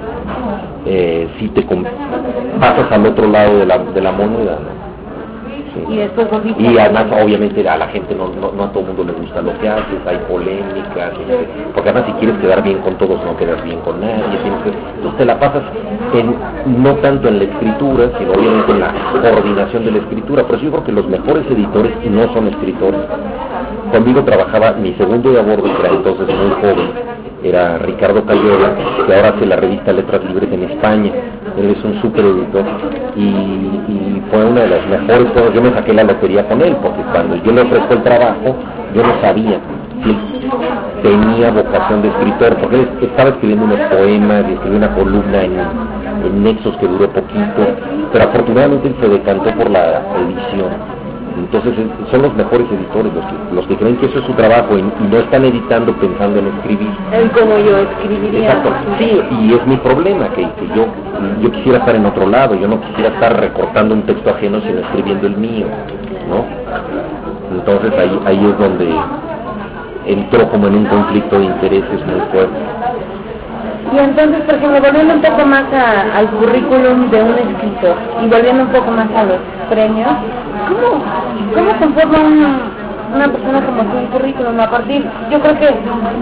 eh, si te pasas al otro lado de la, de la moneda, ¿no? Sí. Y después volviste. Y además, obviamente, a la gente no, no, no a todo el mundo le gusta lo que haces, hay polémicas, porque además si quieres quedar bien con todos, no quedas bien con nadie, tienes que, entonces te la pasas en, no tanto en la escritura, sino obviamente en la coordinación de la escritura. Por eso yo creo que los mejores editores no son escritores. Conmigo trabajaba mi segundo de a bordo, que era entonces muy joven, era Ricardo Cayola, que ahora hace la revista Letras Libres en España. Él es un súper editor y, y fue una de las mejores cosas. Yo me saqué la lotería con él, porque cuando yo le ofrezco el trabajo, yo no sabía si él tenía vocación de escritor, porque él estaba escribiendo unos poemas y escribió una columna en, en Nexos que duró poquito, pero afortunadamente él se decantó por la edición. Entonces son los mejores editores los que, los que creen que eso es su trabajo y, y no están editando pensando en escribir. Es como yo escribiría. Exacto, sí, y es mi problema, que, que yo, yo quisiera estar en otro lado, yo no quisiera estar recortando un texto ajeno sino escribiendo el mío, ¿no? Entonces ahí, ahí es donde entró como en un conflicto de intereses muy fuerte. Y entonces, por ejemplo, volviendo un poco más a, al currículum de un escritor y volviendo un poco más a los premios, ¿cómo, cómo conforma una, una persona como tú un currículum? A partir, yo creo que,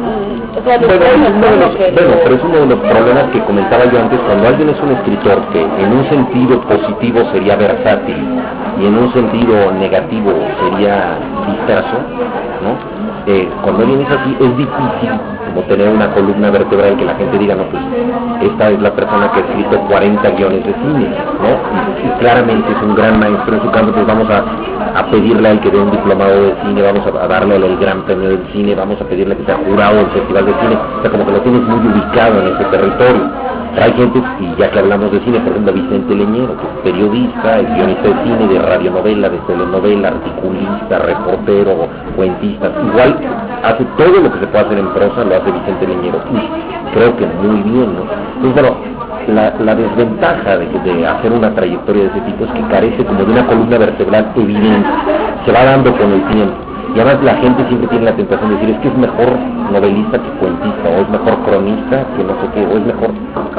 o sea, los bueno, premios, uno de los, que, bueno, pero es uno de los problemas que comentaba yo antes. Cuando alguien es un escritor que en un sentido positivo sería versátil y en un sentido negativo sería disperso, ¿no? Eh, cuando alguien es así, es difícil como tener una columna vertebral que la gente diga, no, pues esta es la persona que ha escrito cuarenta guiones de cine, ¿no? Y, y claramente es un gran maestro en su campo, pues vamos a, a pedirle al que dé un diplomado de cine, vamos a, a darle el gran premio del cine, vamos a pedirle que sea jurado del Festival de Cine, o sea, como que lo tienes muy ubicado en ese territorio. Pero hay gente, y ya que hablamos de cine, por ejemplo, Vicente Leñero, que es periodista, es guionista de cine, de radionovela, de telenovela, articulista, reportero, cuentista, igual hace todo lo que se puede hacer en prosa, lo hace Vicente Leñero, y creo que muy bien, ¿no? Entonces, bueno, la, la desventaja de, de hacer una trayectoria de ese tipo es que carece como de una columna vertebral evidente, se va dando con el tiempo. Y además la gente siempre tiene la tentación de decir, es que es mejor novelista que cuentista, o es mejor cronista que no sé qué, o es mejor...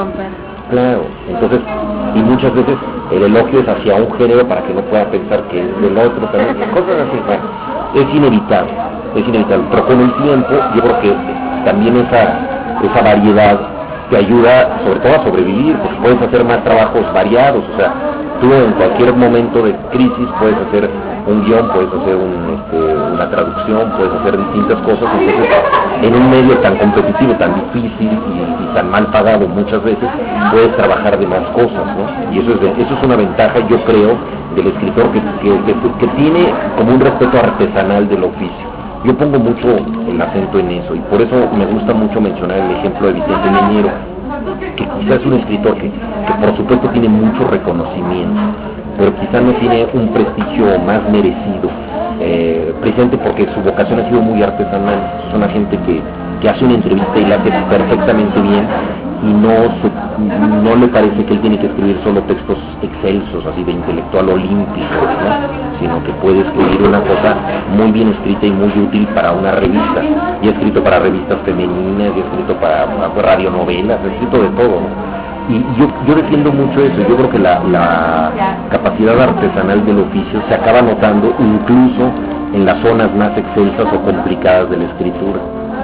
Claro, entonces, y muchas veces el elogio es hacia un género para que no pueda pensar que es del otro, también, cosas así, bueno, es inevitable, es inevitable, pero con el tiempo yo creo que también esa, esa variedad te ayuda sobre todo a sobrevivir, porque puedes hacer más trabajos variados, o sea, tú en cualquier momento de crisis puedes hacer un guión, puedes hacer un, este, una traducción, puedes hacer distintas cosas, entonces en un medio tan competitivo, tan difícil y, y tan mal pagado muchas veces, puedes trabajar de más cosas, ¿no? Y eso es, de, eso es una ventaja, yo creo, del escritor que, que, que, que tiene como un respeto artesanal del oficio. Yo pongo mucho el acento en eso y por eso me gusta mucho mencionar el ejemplo de Vicente Leñero, que quizás es un escritor que, que por supuesto tiene mucho reconocimiento, pero quizás no tiene un prestigio más merecido, eh, precisamente porque su vocación ha sido muy artesanal. Es una gente que, que hace una entrevista y la hace perfectamente bien y no, su, no le parece que él tiene que escribir solo textos excelsos, así de intelectual olímpico, ¿no? Sino que puede escribir una cosa muy bien escrita y muy útil para una revista. Y ha escrito para revistas femeninas, y ha escrito para, para radionovelas, ha escrito de todo, ¿no? Y yo, yo defiendo mucho eso. Yo creo que la, la capacidad artesanal del oficio se acaba notando incluso en las zonas más excelsas o complicadas de la escritura.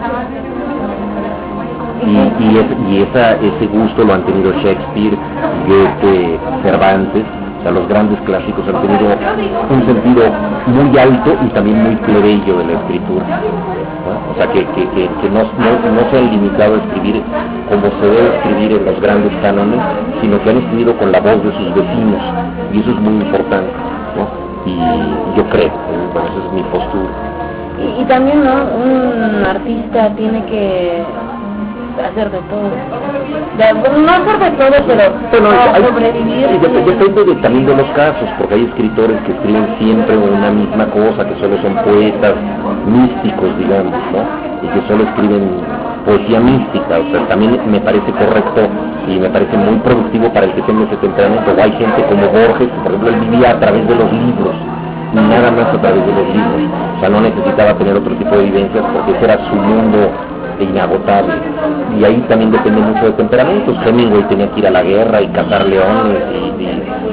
Y, y, es, y esa, ese gusto lo han tenido Shakespeare, Goethe, Cervantes. O sea, los grandes clásicos han tenido un sentido muy alto y también muy plebeyo de la escritura, ¿no? O sea, que, que, que, que no, no, no se han limitado a escribir como se debe escribir en los grandes cánones, sino que han escrito con la voz de sus vecinos, y eso es muy importante, ¿no? Y yo creo, bueno, esa es mi postura. Y, y también, ¿no? Un artista tiene que hacer de todo. De, no hacer de todo, pero bueno, para hay, sobrevivir. Sí, dep depende de, también de los casos, porque hay escritores que escriben siempre una misma cosa, que solo son poetas místicos, digamos, ¿no? Y que solo escriben poesía mística. O sea, también me parece correcto y me parece muy productivo para el que tenga ese temperamento. O hay gente como Borges, que por ejemplo él vivía a través de los libros, y nada más a través de los libros. O sea, no necesitaba tener otro tipo de vivencias porque ese era su mundo inagotable. Y ahí también depende mucho de temperamentos. Hemingway tenía que ir a la guerra y cazar leones y, y, y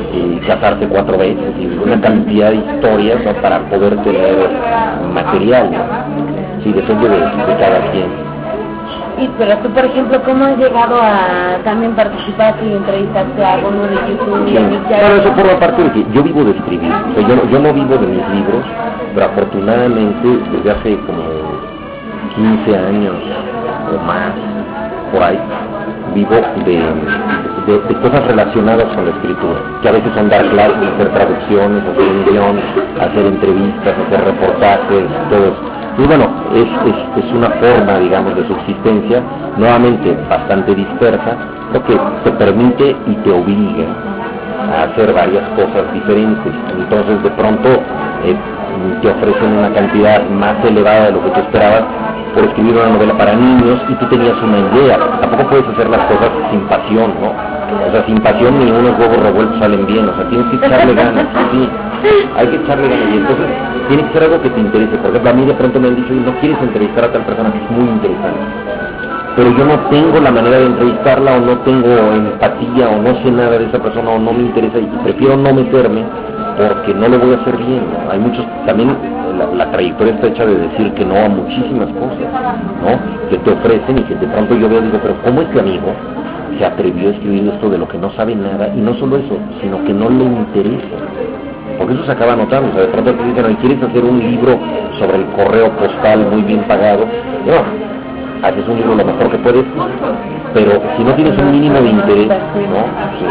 casarse cuatro veces y una cantidad de historias, ¿no? Para poder tener material, ¿no? Sí, depende de, de cada quien. Y pero tú, por ejemplo, ¿cómo has llegado a también participar y entrevistarte a alguno de YouTube? Sí. Bueno, eso forma parte de que yo vivo de escribir, o sea, yo, yo no vivo de mis libros, pero afortunadamente desde hace como quince años o más, por ahí, vivo de, de, de cosas relacionadas con la escritura, que a veces son dar clases, hacer traducciones, hacer un guión, hacer entrevistas, hacer reportajes, todo eso. Y bueno, es, es, es una forma, digamos, de subsistencia, nuevamente bastante dispersa, lo que te permite y te obliga a hacer varias cosas diferentes. Entonces, de pronto, eh, te ofrecen una cantidad más elevada de lo que tú esperabas por escribir una novela para niños y tú tenías una idea. Tampoco puedes hacer las cosas sin pasión, ¿no? O sea, sin pasión ni unos huevos revueltos salen bien, o sea, tienes que echarle ganas, sí, hay que echarle ganas, y entonces tiene que ser algo que te interese. Por ejemplo, a mí de pronto me han dicho, no quieres entrevistar a tal persona que es muy interesante, pero yo no tengo la manera de entrevistarla, o no tengo empatía, o no sé nada de esa persona, o no me interesa, y prefiero no meterme porque no lo voy a hacer bien, ¿no? Hay muchos, también la, la trayectoria está hecha de decir que no a muchísimas cosas, ¿no? Que te ofrecen y que de pronto yo veo y digo, pero ¿cómo este amigo se atrevió a escribir esto de lo que no sabe nada? Y no solo eso, sino que no le interesa, porque eso se acaba notando. O sea, de pronto te dicen, ¿y quieres hacer un libro sobre el correo postal muy bien pagado? No, haces un libro lo mejor que puedes, pero si no tienes un mínimo de interés, ¿no? Sí.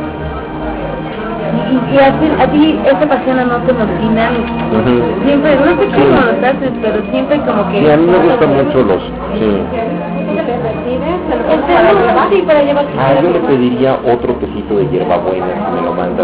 Y, y a, ti, a ti esa pasión no te motiva, uh-huh. Siempre, no sé cómo sí. Lo haces, pero siempre como que... Sí, a mí me gustan mucho los... Sí. Sí, para llevar. Ah, yo le pediría otro tecito de hierbabuena si me lo mandas.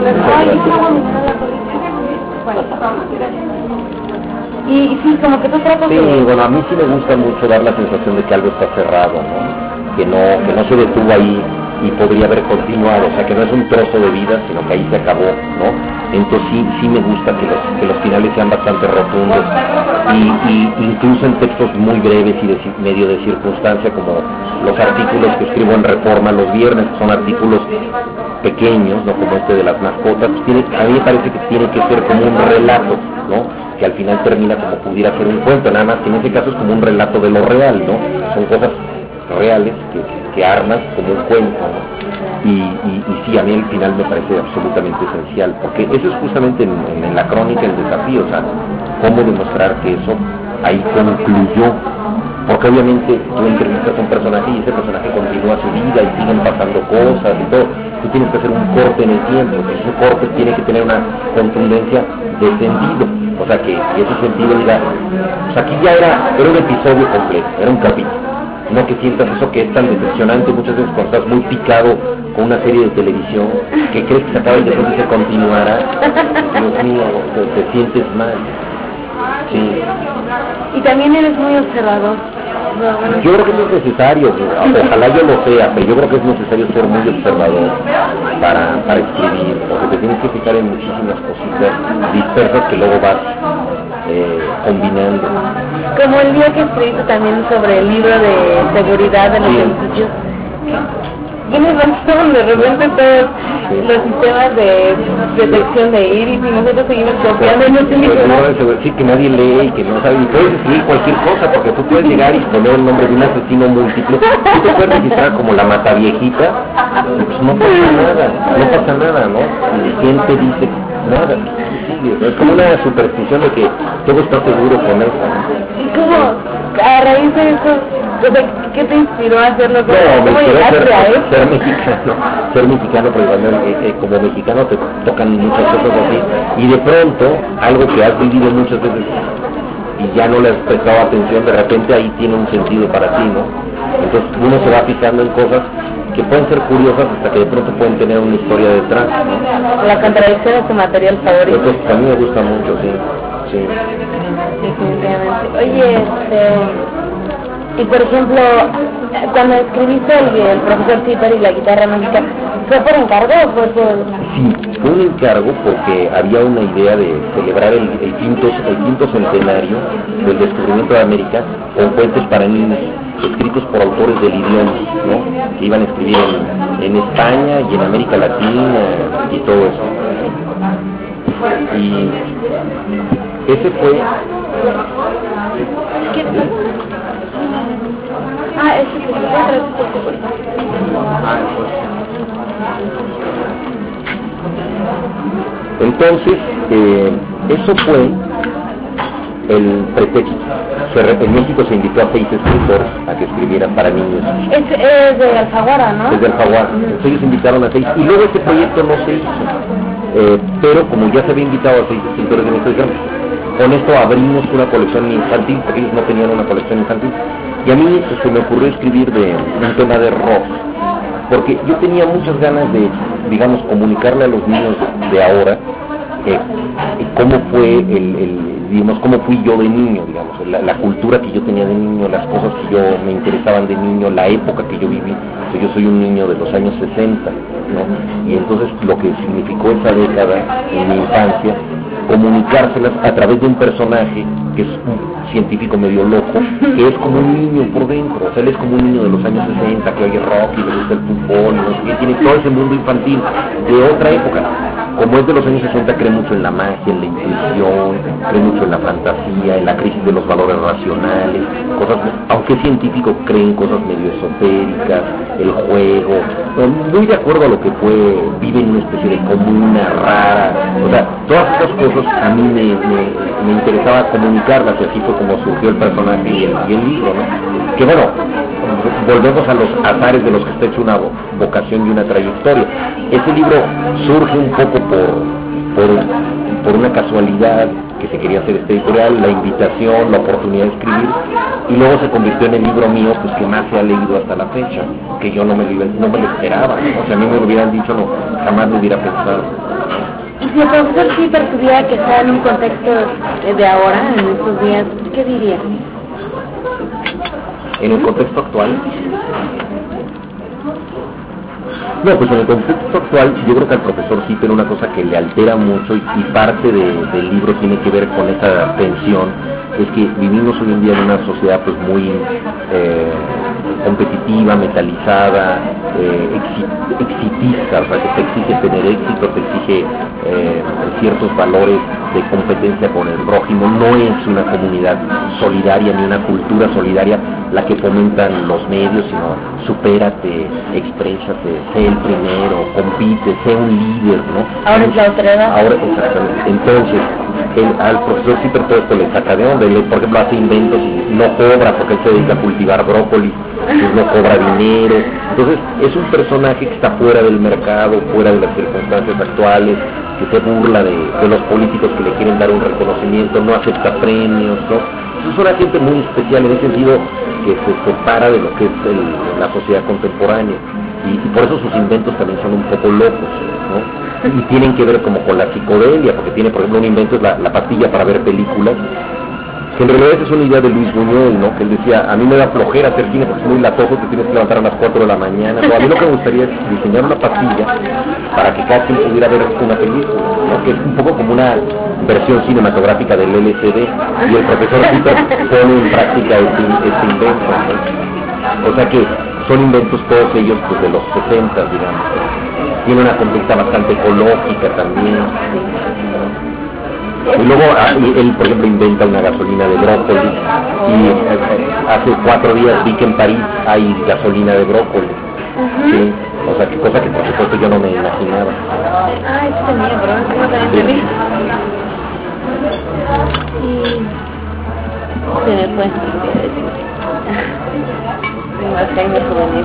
Y, y sí, como que tú tratas sí, de... Sí, bueno, a mí sí me gusta mucho dar la sensación de que algo está cerrado, ¿no? Que no, que no se detuvo ahí y podría haber continuado, o sea, que no es un trozo de vida, sino que ahí se acabó, ¿no? Entonces sí, sí me gusta que los, que los finales sean bastante rotundos, y, y incluso en textos muy breves y de medio de circunstancia, como los artículos que escribo en Reforma los viernes, que son artículos pequeños, ¿no? Como este de las mascotas, pues tiene, a mí me parece que tiene que ser como un relato, ¿no? Que al final termina como pudiera ser un cuento, nada más que en ese caso es como un relato de lo real, ¿no? Son cosas reales que, que armas como un cuento, ¿no? y, y, y sí, a mí el final me parece absolutamente esencial, porque eso es justamente en, en, en la crónica el desafío, o sea, cómo demostrar que eso ahí concluyó, porque obviamente tú entrevistas a un personaje y ese personaje continúa su vida y siguen pasando cosas y todo, tú tienes que hacer un corte en el tiempo, entonces ese corte tiene que tener una contundencia de sentido, o sea, que, que ese sentido diga, o sea, aquí ya era, era un episodio completo, era un capítulo. No que sientas eso que es tan decepcionante muchas veces cuando estás muy picado con una serie de televisión, que crees que se acaba y después se continuará. Dios mío, te, te sientes mal. Sí. Y también eres muy observador. Yo creo que eso es necesario, ojalá yo lo sea, pero yo creo que es necesario ser muy observador para, para escribir, porque te tienes que fijar en muchísimas cositas dispersas que luego vas eh, combinando. Como el día que escribiste también sobre el libro de seguridad de los sí. edificios. Tienes razón, de repente todos sí. Los sistemas de detección de iris y nosotros seguimos copiando y no tenemos... Sí, que nadie lee y que no sabe, y puedes escribir cualquier cosa, porque tú puedes llegar y poner el nombre de un asesino múltiple, tú te puedes registrar como la mataviejita, y pues no pasa nada, no pasa nada, ¿no? ¿Quién te dice nada? Sí, es como una superstición de que todo está seguro con eso. ¿Y cómo, a raíz de eso, qué te inspiró a hacerlo? No, me inspiró a ser, ser mexicano, ser mexicano, porque cuando, eh, eh, como mexicano te tocan muchas cosas así, y de pronto, algo que has vivido muchas veces y ya no le has prestado atención, de repente ahí tiene un sentido para ti, ¿no? Entonces uno se va fijando en cosas que pueden ser curiosas hasta que de pronto pueden tener una historia detrás, ¿no? La contradicción es tu material favorito. Entonces a mí me gusta mucho, sí, sí. Definitivamente. Oye, este... y por ejemplo, cuando escribiste el, el profesor Zipper y la guitarra mágica, ¿fue por encargo o fue por...? Sí, fue un encargo porque había una idea de celebrar el, el, quinto, el quinto centenario del descubrimiento de América con cuentos para niños, escritos por autores del idioma, ¿no? Que iban a escribir en, en España y en América Latina y todo eso. Y ese fue... ¿Qué? Ah, ese fue otra vez por Ah, entonces, eh, eso fue el pretexto. Se, en México se invitó a seis escritores a que escribieran para niños. Es, es de Alfaguara, ¿no? Es de Alfaguara. Entonces ellos invitaron a seis, y luego este proyecto no se hizo. Eh, pero como ya se había invitado a seis escritores de México, dijeron, con esto abrimos una colección infantil, porque ellos no tenían una colección infantil. Y a mí se me ocurrió escribir de un tema de rock, porque yo tenía muchas ganas de, digamos, comunicarle a los niños de ahora eh, cómo fue el, el, digamos, cómo fui yo de niño, digamos, la, la cultura que yo tenía de niño, las cosas que yo me interesaban de niño, la época que yo viví. Yo soy un niño de los años sesenta, ¿no? Y entonces lo que significó esa década en mi infancia, comunicárselas a través de un personaje que es un científico medio loco, que es como un niño por dentro. O sea, él es como un niño de los años sesenta que oye rock y le gusta el fútbol, no sé qué, tiene todo ese mundo infantil de otra época. Como es de los años sesenta, cree mucho en la magia, en la intuición, cree mucho en la fantasía, en la crisis de los valores racionales, cosas, aunque es científico, cree en cosas medio esotéricas, el juego, muy de acuerdo a lo que fue, vive en una especie de comuna rara. O sea, todas estas cosas a mí me, me, me interesaba comunicarlas, y así fue como surgió el personaje y el, y el libro, ¿no? Que bueno, volvemos a los azares de los que está hecho una vocación y una trayectoria. Ese libro surge un poco por, por, por una casualidad, que se quería hacer este editorial, la invitación, la oportunidad de escribir, y luego se convirtió en el libro mío pues que más se ha leído hasta la fecha, que yo no me, no me lo esperaba. O sea, a mí me lo hubieran dicho, no, jamás lo hubiera pensado. Y si el profesor Zipper tuviera que estar en un contexto de ahora, en estos días, ¿qué diría? En el contexto actual, no, pues en el contexto actual yo creo que al profesor Zipper una cosa que le altera mucho, y, y parte de, del libro tiene que ver con esa tensión, es que vivimos hoy en día en una sociedad pues muy eh, competitiva, metalizada, eh, exitista, o sea, que te exige tener éxito, te exige eh, ciertos valores de competencia con el prójimo. No es una comunidad solidaria ni una cultura solidaria la que fomentan los medios, sino supérate, exprésate, sé el primero, compite, sé un líder, ¿no? Ahora es la otra edad. Ahora, exactamente. Entonces, el, al profesor Zipper todo esto le saca de onda. Él, por ejemplo, hace inventos y no cobra porque él se dedica a cultivar brócoli, pues no cobra dinero. Entonces, es un personaje que está fuera del mercado, fuera de las circunstancias actuales, que se burla de, de los políticos que le quieren dar un reconocimiento, no acepta premios, ¿no? Es una gente muy especial en ese sentido, que se separa de lo que es el, la sociedad contemporánea, y, y por eso sus inventos también son un poco locos, ¿no? Y tienen que ver como con la psicodelia, porque tiene, por ejemplo, un invento es la, la pastilla para ver películas, que en realidad es una idea de Luis Buñuel, ¿no? Que él decía, a mí me da flojera hacer cine porque es muy latoso, te tienes que levantar a las cuatro de la mañana. O a mí lo que me gustaría es diseñar una pastilla para que cada quien pudiera ver una película, ¿no? Que es un poco como una versión cinematográfica del L C D, y el profesor Zipper pone en práctica este, este invento, ¿no? O sea que son inventos todos ellos pues, de los sesenta, digamos. Tiene una conducta bastante ecológica también. Y luego él, por ejemplo, inventa una gasolina de brócoli, y hace cuatro días vi que en París hay gasolina de brócoli. Uh-huh. ¿Sí? O sea, que cosa que por supuesto yo no me imaginaba. Ah, eso tenía, pero no también sí. Y se me fue. Alzheimer juvenil.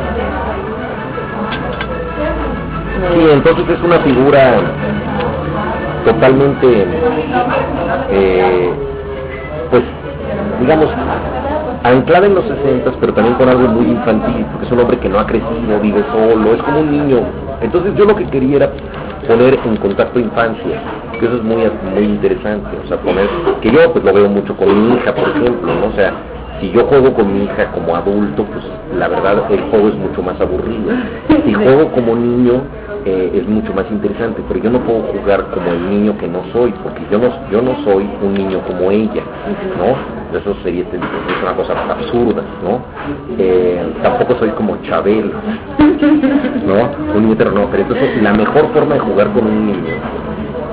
Sí, entonces es una figura totalmente, eh, pues, digamos, anclada en los sesentas, pero también con algo muy infantil, porque es un hombre que no ha crecido, vive solo, es como un niño. Entonces yo lo que quería era poner en contacto infancia, que eso es muy, muy interesante, o sea, poner, que yo pues lo veo mucho con mi hija, por ejemplo, ¿no? O sea, si yo juego con mi hija como adulto, pues la verdad el juego es mucho más aburrido. Si juego como niño, eh, es mucho más interesante, pero yo no puedo jugar como el niño que no soy, porque yo no, yo no soy un niño como ella, ¿no? Eso sería es una cosa absurda, ¿no? Eh, tampoco soy como Chabelo, ¿no? Un niño, pero no, pero entonces la mejor forma de jugar con un niño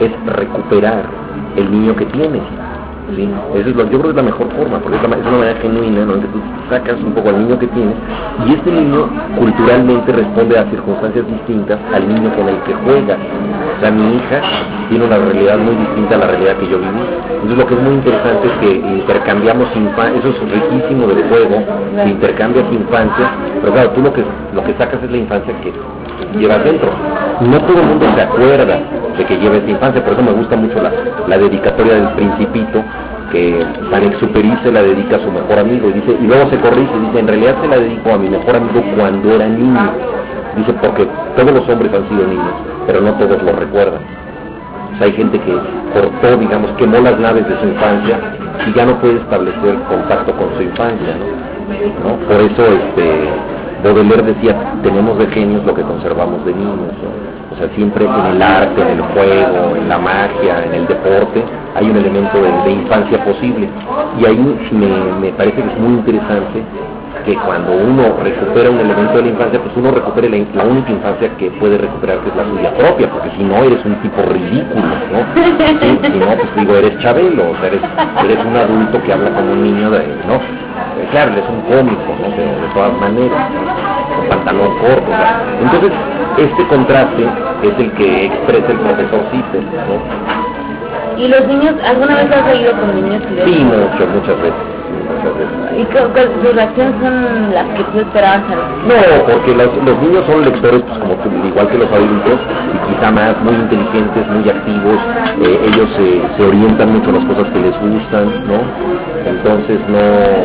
es recuperar el niño que tienes. ¿Sí? Eso es lo, yo creo que es la mejor forma, porque es, la, es una manera genuina, ¿no? En que tú sacas un poco al niño que tienes, y este niño culturalmente responde a circunstancias distintas al niño con el que juega. O sea, mi hija tiene una realidad muy distinta a la realidad que yo viví. Entonces lo que es muy interesante es que intercambiamos infancia, eso es riquísimo del juego, que intercambias infancia, pero claro, tú lo que, lo que sacas es la infancia que llevas dentro. No todo el mundo se acuerda de que lleva esa infancia, por eso me gusta mucho la, la dedicatoria del Principito, que Saint-Exupéry se la dedica a su mejor amigo, y dice, y luego se corrige, dice, en realidad se la dedico a mi mejor amigo cuando era niño. Dice, porque todos los hombres han sido niños, pero no todos lo recuerdan. O sea, hay gente que cortó, digamos, quemó las naves de su infancia y ya no puede establecer contacto con su infancia, ¿no? ¿No? Por eso, este, Baudelaire decía, tenemos de genios lo que conservamos de niños, ¿no? O sea, siempre en el arte, en el juego, en la magia, en el deporte, hay un elemento de, de infancia posible. Y ahí me, me parece que es muy interesante que cuando uno recupera un elemento de la infancia, pues uno recupere la, la única infancia que puede recuperar, que es la suya propia, porque si no eres un tipo ridículo, ¿no? Sí, si no, pues digo, eres Chabelo, o sea, eres, eres un adulto que habla como un niño, de, ¿no? Eh, claro, eres un cómico, ¿no? Pero de todas maneras, ¿no? Con pantalón corto, ¿no? Entonces, este contraste es el que expresa el profesor Zipper, ¿no? ¿Y los niños, alguna vez has leído con niños? Sí, mucho, muchas veces. ¿Y sus reacciones son las que tú esperabas? No, porque los, los niños son lectores, pues como tú, igual que los adultos, y quizá más muy inteligentes, muy activos, eh, ellos se, se orientan mucho a las cosas que les gustan, ¿no? Entonces no,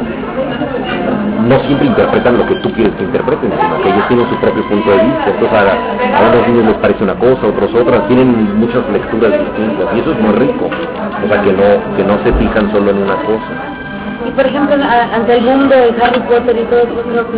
no siempre interpretan lo que tú quieres que interpreten, sino que ellos tienen su propio punto de vista. Entonces a, a unos niños les parece una cosa, a otros otras, tienen muchas lecturas distintas, y eso es muy rico, o sea que no, que no se fijan solo en una cosa. Y por ejemplo, ante el mundo de Harry Potter y todo eso,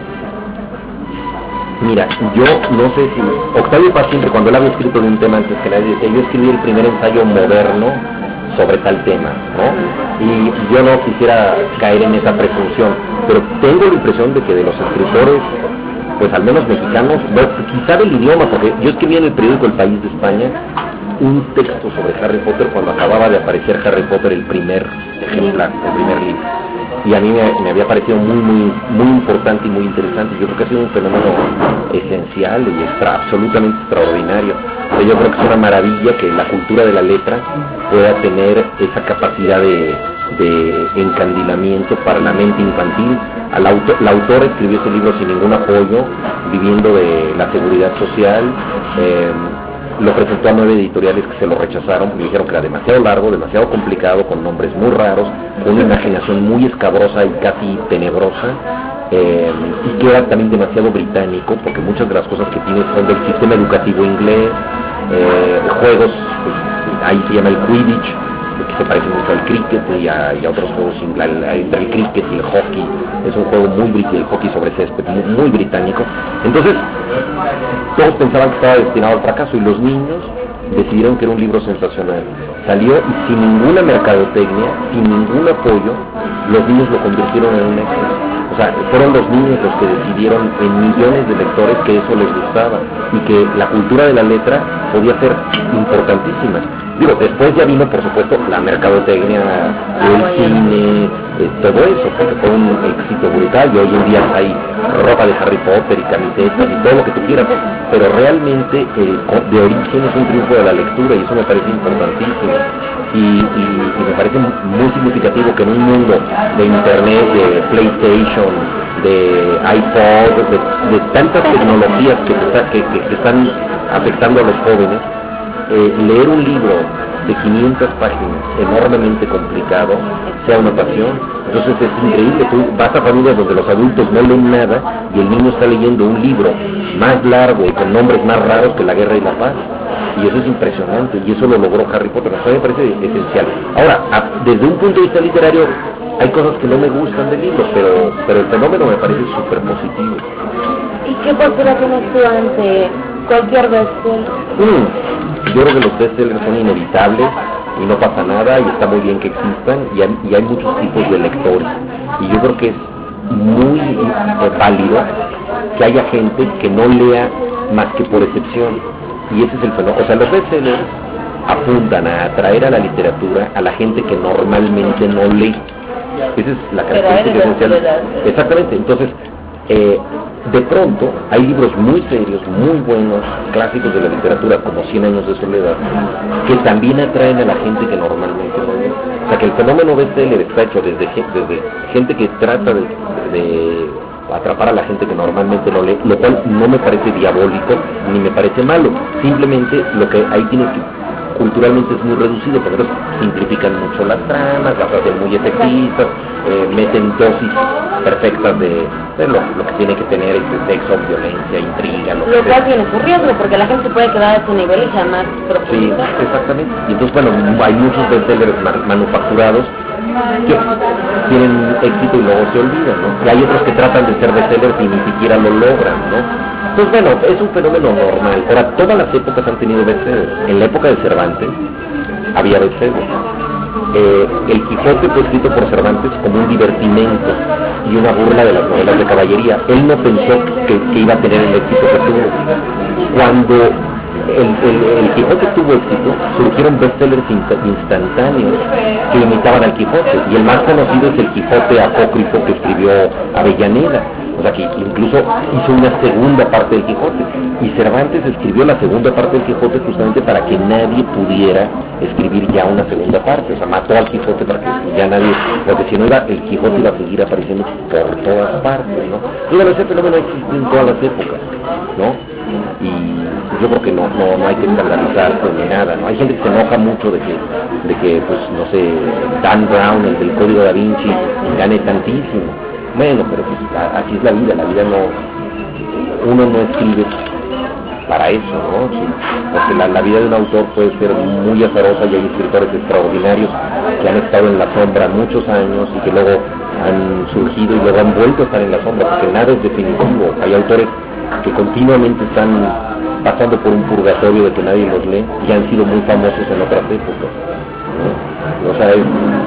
mira, yo no sé si Octavio Paz siempre, cuando él había escrito de un tema antes que nadie, decía, yo escribí el primer ensayo moderno sobre tal tema, ¿no? Y yo no quisiera caer en esa presunción, pero tengo la impresión de que de los escritores, pues al menos mexicanos, bueno, quizá del idioma, porque yo escribí en el periódico El País de España un texto sobre Harry Potter cuando acababa de aparecer Harry Potter, el primer ejemplar, el primer libro. Y a mí me, me había parecido muy, muy, muy importante y muy interesante. Yo creo que ha sido un fenómeno esencial y extra, absolutamente extraordinario. O sea, yo creo que es una maravilla que la cultura de la letra pueda tener esa capacidad de, de encandilamiento para la mente infantil. Al autor, la autora escribió ese libro sin ningún apoyo, viviendo de la seguridad social. Eh, Lo presentó a nueve editoriales que se lo rechazaron, porque dijeron que era demasiado largo, demasiado complicado, con nombres muy raros, con una imaginación muy escabrosa y casi tenebrosa, eh, y que era también demasiado británico, porque muchas de las cosas que tiene son del sistema educativo inglés, eh, juegos, pues, ahí se llama el Quidditch, que se parece mucho al cricket y a, y a otros juegos, entre el cricket y el hockey. Es un juego muy británico, el hockey sobre césped, muy, muy británico. Entonces, todos pensaban que estaba destinado al fracaso, y los niños decidieron que era un libro sensacional. Salió y sin ninguna mercadotecnia, sin ningún apoyo, los niños lo convirtieron en un éxito. O sea, fueron los niños los que decidieron en millones de lectores que eso les gustaba y que la cultura de la letra podía ser importantísima. Digo, después ya vino, por supuesto, la mercadotecnia, el cine, eh, todo eso, porque fue un éxito brutal, y hoy en día hay ropa de Harry Potter y camisetas y todo lo que tú quieras, pero realmente eh, de origen es un triunfo de la lectura, y eso me parece importantísimo. Y, y, y me parece muy significativo que en un mundo de internet, de PlayStation, de iPod, de, de tantas tecnologías que, te, que, que, que están afectando a los jóvenes, eh, leer un libro de quinientas páginas enormemente complicado sea una pasión. Entonces es increíble, tú vas a familias donde los adultos no leen nada y el niño está leyendo un libro más largo y con nombres más raros que La Guerra y la Paz, y eso es impresionante, y eso lo logró Harry Potter. A mí me parece esencial. Ahora, a, desde un punto de vista literario, hay cosas que no me gustan del libro, pero, pero el fenómeno me parece súper positivo. ¿Y qué postura tienes tú ante cualquier bestseller? Mm. Yo creo que los bestsellers son inevitables y no pasa nada, y está muy bien que existan, y hay, y hay muchos tipos de lectores, y yo creo que es muy eh, válido que haya gente que no lea más que por excepción, y ese es el fenómeno. O sea, los bestsellers apuntan a atraer a la literatura a la gente que normalmente no lee. Esa es la característica esencial. Exactamente. Entonces, eh, de pronto hay libros muy serios, muy buenos, clásicos de la literatura, como Cien años de soledad, que también atraen a la gente que normalmente no lee. O sea, que el fenómeno bestseller está hecho desde, desde gente que trata de, de atrapar a la gente que normalmente no lee, lo cual no me parece diabólico ni me parece malo. Simplemente lo que ahí tiene que culturalmente es muy reducido, porque entonces simplifican mucho las tramas, las hacen muy efectivas, eh, meten dosis perfectas de, de lo, lo que tiene que tener, este sexo, violencia, intriga, lo, lo cual tiene su riesgo, porque la gente puede quedar a su nivel y jamás profundizar. Sí, exactamente. Y entonces, bueno, hay muchos bestsellers man manufacturados que tienen éxito y luego se olvidan, ¿no? Y hay otros que tratan de ser bestsellers y ni siquiera lo logran, ¿no? Entonces, bueno, es un fenómeno normal. Ahora, todas las épocas han tenido bestsellers. En la época de Cervantes había bestsellers. Eh, el Quijote fue escrito por Cervantes como un divertimento y una burla de las novelas de caballería. Él no pensó que, que iba a tener el éxito que tuvo. Cuando el, el, el Quijote tuvo éxito, surgieron bestsellers instantáneos que imitaban al Quijote, y el más conocido es el Quijote apócrifo que escribió Avellaneda. O sea, que incluso hizo una segunda parte del Quijote, y Cervantes escribió la segunda parte del Quijote justamente para que nadie pudiera escribir ya una segunda parte. O sea, mató al Quijote para que ya nadie, porque si no iba, el Quijote iba a seguir apareciendo por todas partes, ¿no? Y bueno, ese fenómeno existe en todas las épocas, ¿no? Y yo creo que no, no, no hay que escandalizarse ni nada, ¿no? Hay gente que se enoja mucho de que, de que, pues, no sé, Dan Brown, el del Código Da Vinci, gane tantísimo. Bueno, pero pues así es la vida, la vida no, uno no escribe para eso, ¿no? Sí, porque la, la vida de un autor puede ser muy azarosa, y hay escritores extraordinarios que han estado en la sombra muchos años y que luego han surgido y luego han vuelto a estar en la sombra, porque nada es definitivo. Hay autores que continuamente están pasando por un purgatorio de que nadie los lee y han sido muy famosos en otras épocas, ¿no? O sea, es,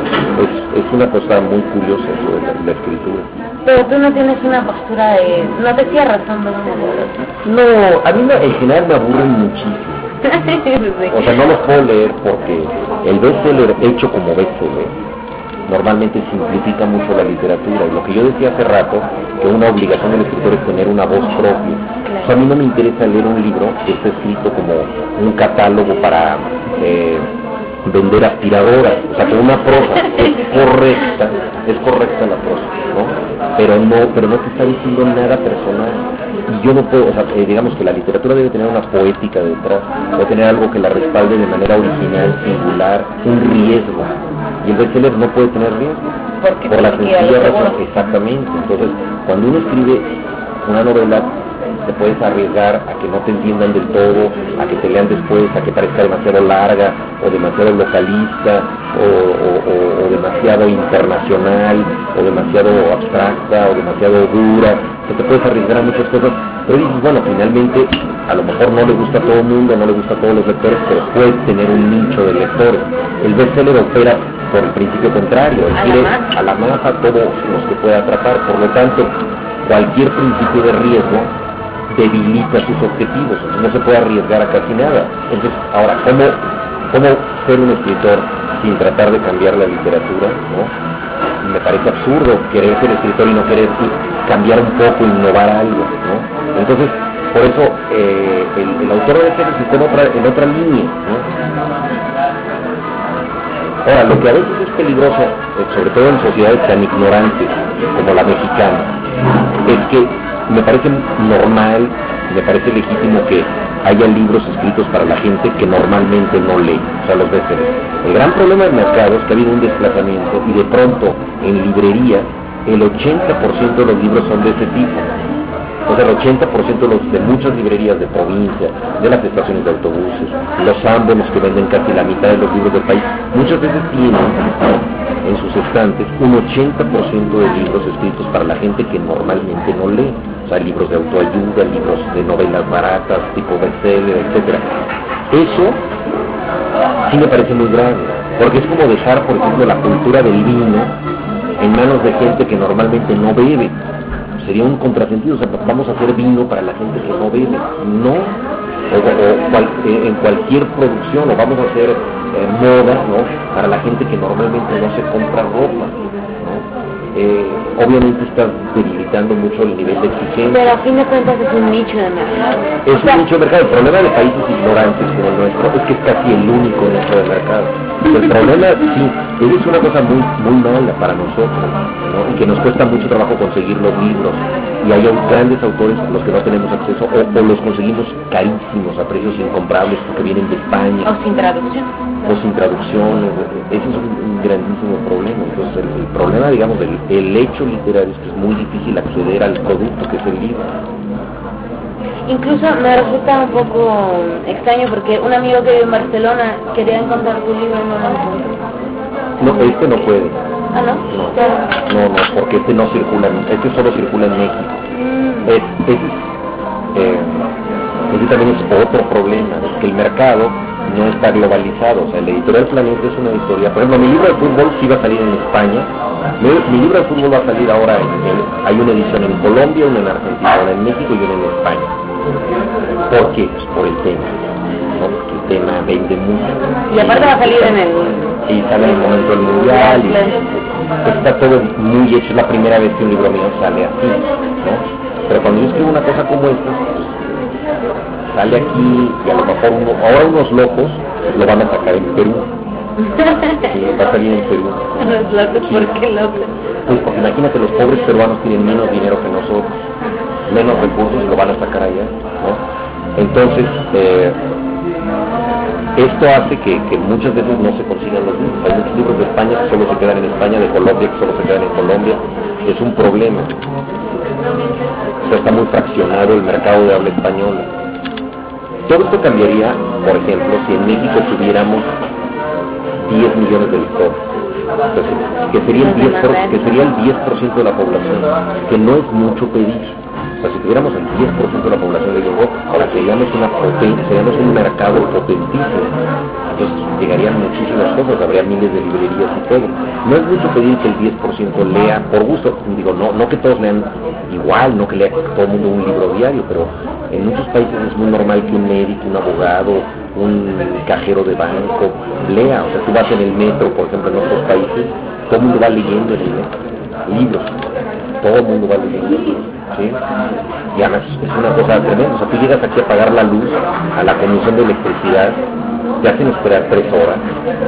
es, es una cosa muy curiosa eso de la, la escritura. Pero tú no tienes una postura de... no te cierras a un bestseller. No, a mí no, en general me aburren muchísimo. O sea, no los puedo leer porque el bestseller hecho como bestseller normalmente simplifica mucho la literatura. Y lo que yo decía hace rato, que una obligación del escritor es tener una voz propia. O sea, a mí no me interesa leer un libro que esté escrito como un catálogo para... Eh, vender aspiradoras, o sea, con una prosa es correcta, es correcta la prosa, ¿no? Pero no, pero no te está diciendo nada personal. Y yo no puedo, o sea, eh, digamos que la literatura debe tener una poética detrás, debe tener algo que la respalde de manera original, singular, un riesgo. Y el bestseller no puede tener riesgo. Porque por la sencilla razón, exactamente. Entonces, cuando uno escribe una novela, te puedes arriesgar a que no te entiendan del todo, a que te lean después, a que parezca demasiado larga, o demasiado localista, o, o, o, o demasiado internacional, o demasiado abstracta, o demasiado dura. O sea, te puedes arriesgar a muchas cosas, pero dices, bueno, finalmente, a lo mejor no le gusta a todo el mundo, no le gusta a todos los lectores, pero puedes tener un nicho de lectores. El bestseller opera por el principio contrario, él quiere a la masa todos los que pueda atrapar, por lo tanto, cualquier principio de riesgo debilita sus objetivos, entonces no se puede arriesgar a casi nada. Entonces, ahora, ¿cómo, cómo ser un escritor sin tratar de cambiar la literatura, ¿no? Me parece absurdo querer ser escritor y no querer cambiar un poco, innovar algo, ¿no? Entonces, por eso eh, el, el autor debe ser está en otra, en otra línea, ¿no? Ahora, lo que a veces es peligroso, eh, sobre todo en sociedades tan ignorantes como la mexicana, es que me parece normal, me parece legítimo que haya libros escritos para la gente que normalmente no lee, o sea, los bestsellers. El gran problema del mercado es que ha habido un desplazamiento y de pronto en librerías el ochenta por ciento de los libros son de ese tipo. O sea, el ochenta por ciento de, los, de muchas librerías de provincia, de las estaciones de autobuses, los ámbonos que venden casi la mitad de los libros del país, muchas veces tienen, ¿no?, en sus estantes un ochenta por ciento de libros escritos para la gente que normalmente no lee. O sea, libros de autoayuda, libros de novelas baratas, tipo bestseller, etcétera. Eso sí me parece muy grave, porque es como dejar, por ejemplo, la cultura del vino en manos de gente que normalmente no bebe. Sería un contrasentido, o sea, vamos a hacer vino para la gente que no bebe. No, o o cual, en cualquier producción, o vamos a hacer eh, moda, ¿no? Para la gente que normalmente no se compra ropa, ¿no? Eh, obviamente está debilitando mucho el nivel de exigencia. Pero a fin de cuentas es un nicho de mercado. Es o sea, un nicho de mercado. El problema de países ignorantes como el nuestro es que es casi el único nicho de mercado. El problema, sí, es una cosa muy muy mala para nosotros, ¿no? Y que nos cuesta mucho trabajo conseguir los libros. Y hay grandes autores a los que no tenemos acceso, o, o los conseguimos carísimos, a precios incomprables, porque vienen de España. O sin traducción. O sin traducción. Ese es un, un grandísimo problema. Entonces, el, el problema, digamos, del el hecho literario es que es muy difícil acceder al producto que es el libro. Incluso me resulta un poco extraño porque un amigo que vive en Barcelona quería encontrar tu libro y no lo encontró. No, este no puede. ¿Ah, no? No, Claro. no, no, porque este no circula, este solo circula en México. Mm. Es, es, eh, ese también es otro problema, es que el mercado no está globalizado. O sea, la editorial Planeta es una editorial. Por ejemplo, mi libro de fútbol sí va a salir en España. Mi, mi libro de fútbol va a salir ahora en, en, hay una edición en Colombia, una en Argentina, una en México y una en España. ¿Por qué? Pues por el tema, ¿no? Porque el tema vende mucho. Y aparte va a salir en el... Sí, sale en el momento del mundial y está todo muy hecho. Es la primera vez que un libro mío sale así, ¿no? Pero cuando yo escribo una cosa como esta, pues, sale aquí y a lo mejor uno, ahora unos locos lo van a sacar en Perú. Sí, va a salir en Perú. Los locos, ¿por qué locos? Pues porque imagínate, los pobres peruanos tienen menos dinero que nosotros, menos recursos y lo van a sacar allá, ¿no? Entonces, eh, esto hace que, que muchas veces no se consigan los libros. Hay muchos libros de España que solo se quedan en España, de Colombia que solo se quedan en Colombia. Es un problema. O sea, está muy fraccionado el mercado de habla española. Todo esto cambiaría, por ejemplo, si en México tuviéramos diez millones de lectores. Entonces, que sería el diez por ciento, que sería el diez por ciento de la población, que no es mucho pedir. O sea, si tuviéramos el diez por ciento de la población de Yogo, ahora seríamos una potencia, seríamos un mercado potentísimo. Entonces llegarían muchísimas cosas, habría miles de librerías y todo. No es mucho pedir que el diez por ciento lea por gusto, digo, no, no que todos lean igual, no que lea todo el mundo un libro diario, pero en muchos países es muy normal que un médico, un abogado, un cajero de banco lea. O sea, tú vas en el metro, por ejemplo, en otros países, todo el mundo va leyendo en el metro, libros, todo el mundo va leyendo libros, ¿sí? Y además es una cosa tremenda. O sea, tú llegas aquí a pagar la luz, a la comisión de electricidad, te hacen esperar tres horas.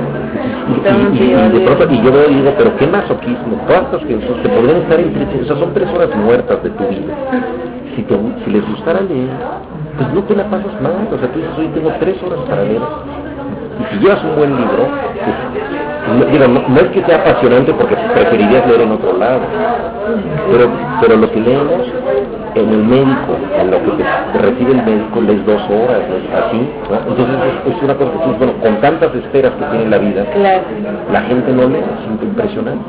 Y, y, y, y de pronto, y yo veo y digo, pero qué masoquismo, todas estas cosas te podrían estar en tres, o sea, son tres horas muertas de tu vida. Si, te, si les gustara leer, pues no te la pasas mal. O sea, tú dices, hoy tengo tres horas para leer. Y si llevas un buen libro, pues, no, digo, no, no es que sea apasionante porque preferirías leer en otro lado, pero, pero lo que leemos en el médico, en lo que te recibe el médico, lees dos horas, ¿no? Así, ¿no? Entonces es, es una cosa que tú dices, bueno, con tantas esperas que tiene la vida, claro, la gente no lee, es impresionante.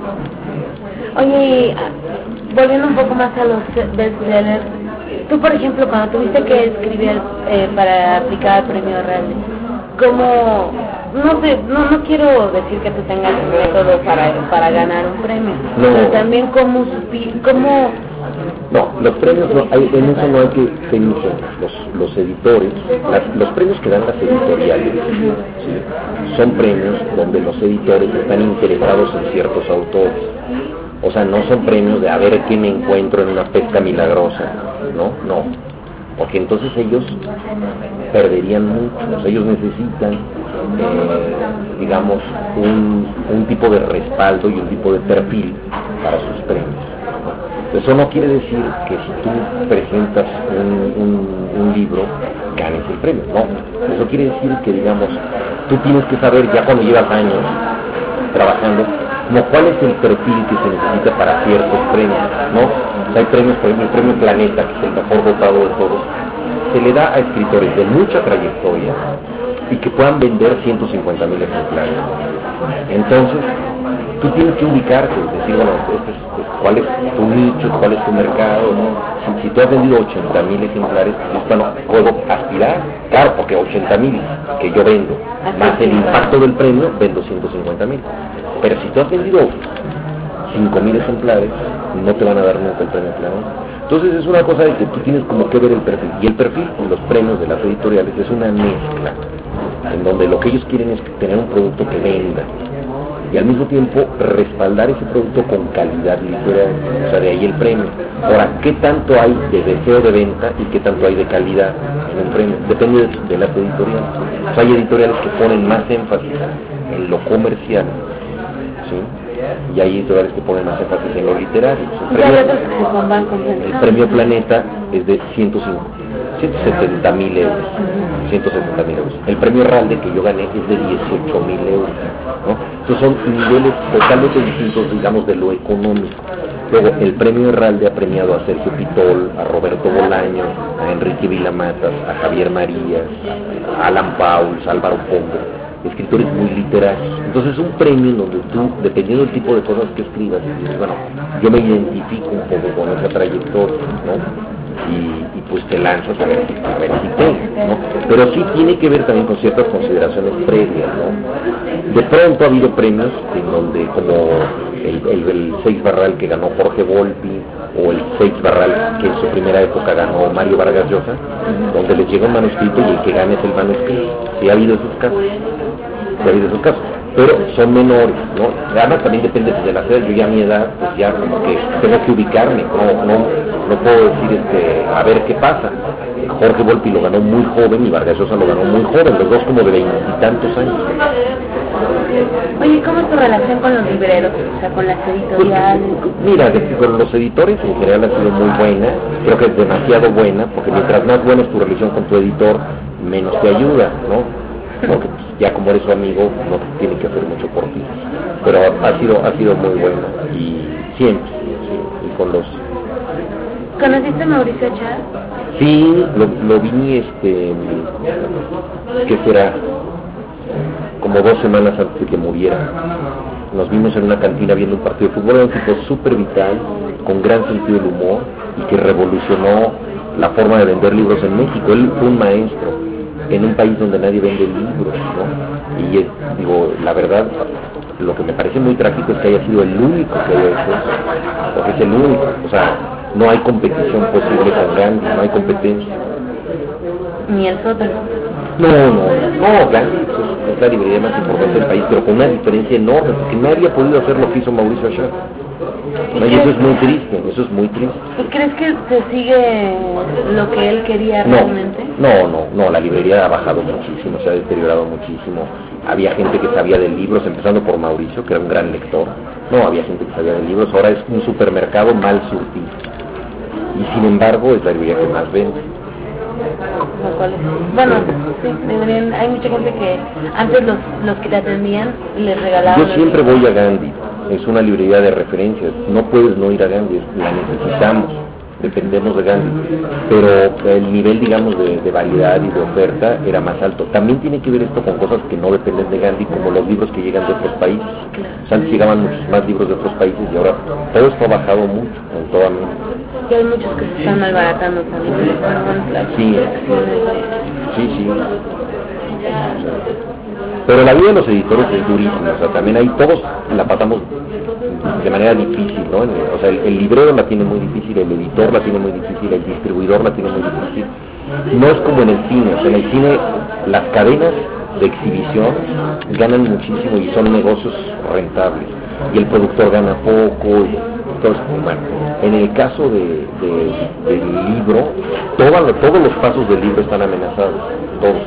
Oye, volviendo un poco más a los bestsellers, tú, por ejemplo, cuando tuviste que escribir eh, para aplicar al premio Reales, ¿cómo, no sé, no, no quiero decir que tú tengas un método para, para ganar un premio, no. Pero también cómo supí, cómo... No, los premios, no, hay, en eso no hay que ser ingenuos. Los, los editores, las, los premios que dan las editoriales, ¿sí? Son premios donde los editores están interesados en ciertos autores. O sea, no son premios de a ver qué me encuentro en una pesca milagrosa, ¿no? No, porque entonces ellos perderían mucho. O sea, ellos necesitan, eh, digamos, un, un tipo de respaldo y un tipo de perfil para sus premios. Eso no quiere decir que si tú presentas un, un, un libro, ganes el premio, no. Eso quiere decir que, digamos, tú tienes que saber ya cuando llevas años trabajando, como cuál es el perfil que se necesita para ciertos premios, ¿no? O sea, hay premios, por ejemplo, el premio Planeta, que es el mejor votado de todos, se le da a escritores de mucha trayectoria y que puedan vender ciento cincuenta mil ejemplares. Entonces, tú tienes que ubicarte, decir, bueno, este es, pues, cuál es tu nicho, cuál es tu mercado, ¿no? Si, si tú has vendido ochenta mil ejemplares, pues, bueno, puedo aspirar, claro, porque ochenta mil que yo vendo, más el impacto del premio, vendo ciento cincuenta mil. Pero si tú has vendido cinco mil ejemplares, no te van a dar nunca el premio Planeta. Entonces es una cosa de que tú tienes como que ver el perfil, y el perfil en los premios de las editoriales es una mezcla, en donde lo que ellos quieren es tener un producto que venda, y al mismo tiempo respaldar ese producto con calidad literaria, o sea, de ahí el premio. Ahora, ¿qué tanto hay de deseo de venta y qué tanto hay de calidad en un premio? Depende de, de las editoriales. O sea, hay editoriales que ponen más énfasis en lo comercial, ¿sí? Y hay editoriales que ponen más énfasis en lo literario. El premio, el premio Planeta es de ciento setenta mil euros, ciento setenta mil euros. El premio Herralde que yo gané es de dieciocho mil euros, ¿no? Entonces son niveles totalmente distintos, digamos, de lo económico. Luego, el premio Herralde ha premiado a Sergio Pitol, a Roberto Bolaño, a Enrique Vilamatas, a Javier Marías, a Alan Pauls, a Álvaro Pombo, escritores muy literarios. Entonces es un premio en donde tú, dependiendo del tipo de cosas que escribas, dices, bueno, yo me identifico un poco con esa trayectoria, ¿no? Y, y pues te lanzas a ver, a ver si pega, ¿no? Pero sí tiene que ver también con ciertas consideraciones previas, ¿no? De pronto ha habido premios en donde, como el, el, el Seix Barral que ganó Jorge Volpi, o el Seix Barral que en su primera época ganó Mario Vargas Llosa, donde les llega un manuscrito y el que gana es el manuscrito. Sí ha habido esos casos, sí ha habido esos casos, pero son menores, ¿no? Además también depende de la edad. Yo ya a mi edad, pues ya como que tengo que ubicarme, no, no, no puedo decir, este, a ver qué pasa. Jorge Volpi lo ganó muy joven y Vargas Llosa lo ganó muy joven, los dos como de veintitantos años. Oye, ¿cómo es tu relación con los libreros, o sea, con las editoriales? Pues, mira, de, con los editores en general ha sido muy buena, creo que es demasiado buena, porque mientras más buena es tu relación con tu editor, menos te ayuda, ¿no? Porque pues, ya como eres su amigo, no tiene que hacer mucho por ti. Pero ha sido, ha sido muy bueno, y siempre, sí, y con los... ¿Conociste a Mauricio Chá? Sí, lo, lo vi, este, ¿qué será? Como dos semanas antes de que muriera. Nos vimos en una cantina viendo un partido de fútbol. Era un tipo súper vital, con gran sentido del humor, y que revolucionó la forma de vender libros en México. Él fue un maestro en un país donde nadie vende libros, ¿no? Y es, digo, la verdad, lo que me parece muy trágico es que haya sido el único que haya hecho eso, porque es el único. O sea, no hay competición posible con Gandhi, no hay competencia. Ni el sótano. No, no, no, Gandhi es, es la librería más importante del país, pero con una diferencia enorme, porque nadie ha podido hacer lo que hizo Mauricio Achar. No, y eso es muy triste, eso es muy triste. ¿Y crees que se sigue lo que él quería no, realmente? No, no, no, la librería ha bajado muchísimo, se ha deteriorado muchísimo. Había gente que sabía de libros, empezando por Mauricio, que era un gran lector. No, había gente que sabía de libros, ahora es un supermercado mal surtido. Y sin embargo es la librería que más vende. Bueno, sí, deberían, hay mucha gente que antes los, los que te atendían les regalaban. Yo siempre voy a Gandhi, es una librería de referencias, no puedes no ir a Gandhi, la necesitamos, dependemos de Gandhi, pero el nivel, digamos, de, de variedad y de oferta era más alto. También tiene que ver esto con cosas que no dependen de Gandhi, como los libros que llegan de otros países. O sea, antes llegaban muchos más libros de otros países y ahora todo esto ha bajado mucho en toda México. Y hay muchos que se están malbaratando también. Sí, sí, sí. Pero la vida de los editores es durísima, o sea, también ahí todos la pasamos de manera difícil, ¿no? O sea, el, el librero la tiene muy difícil, el editor la tiene muy difícil, el distribuidor la tiene muy difícil. No es como en el cine, o sea, en el cine las cadenas de exhibición ganan muchísimo y son negocios rentables, y el productor gana poco, y todo eso. Bueno, en el caso de, de, del libro, toda, todos los pasos del libro están amenazados, todos.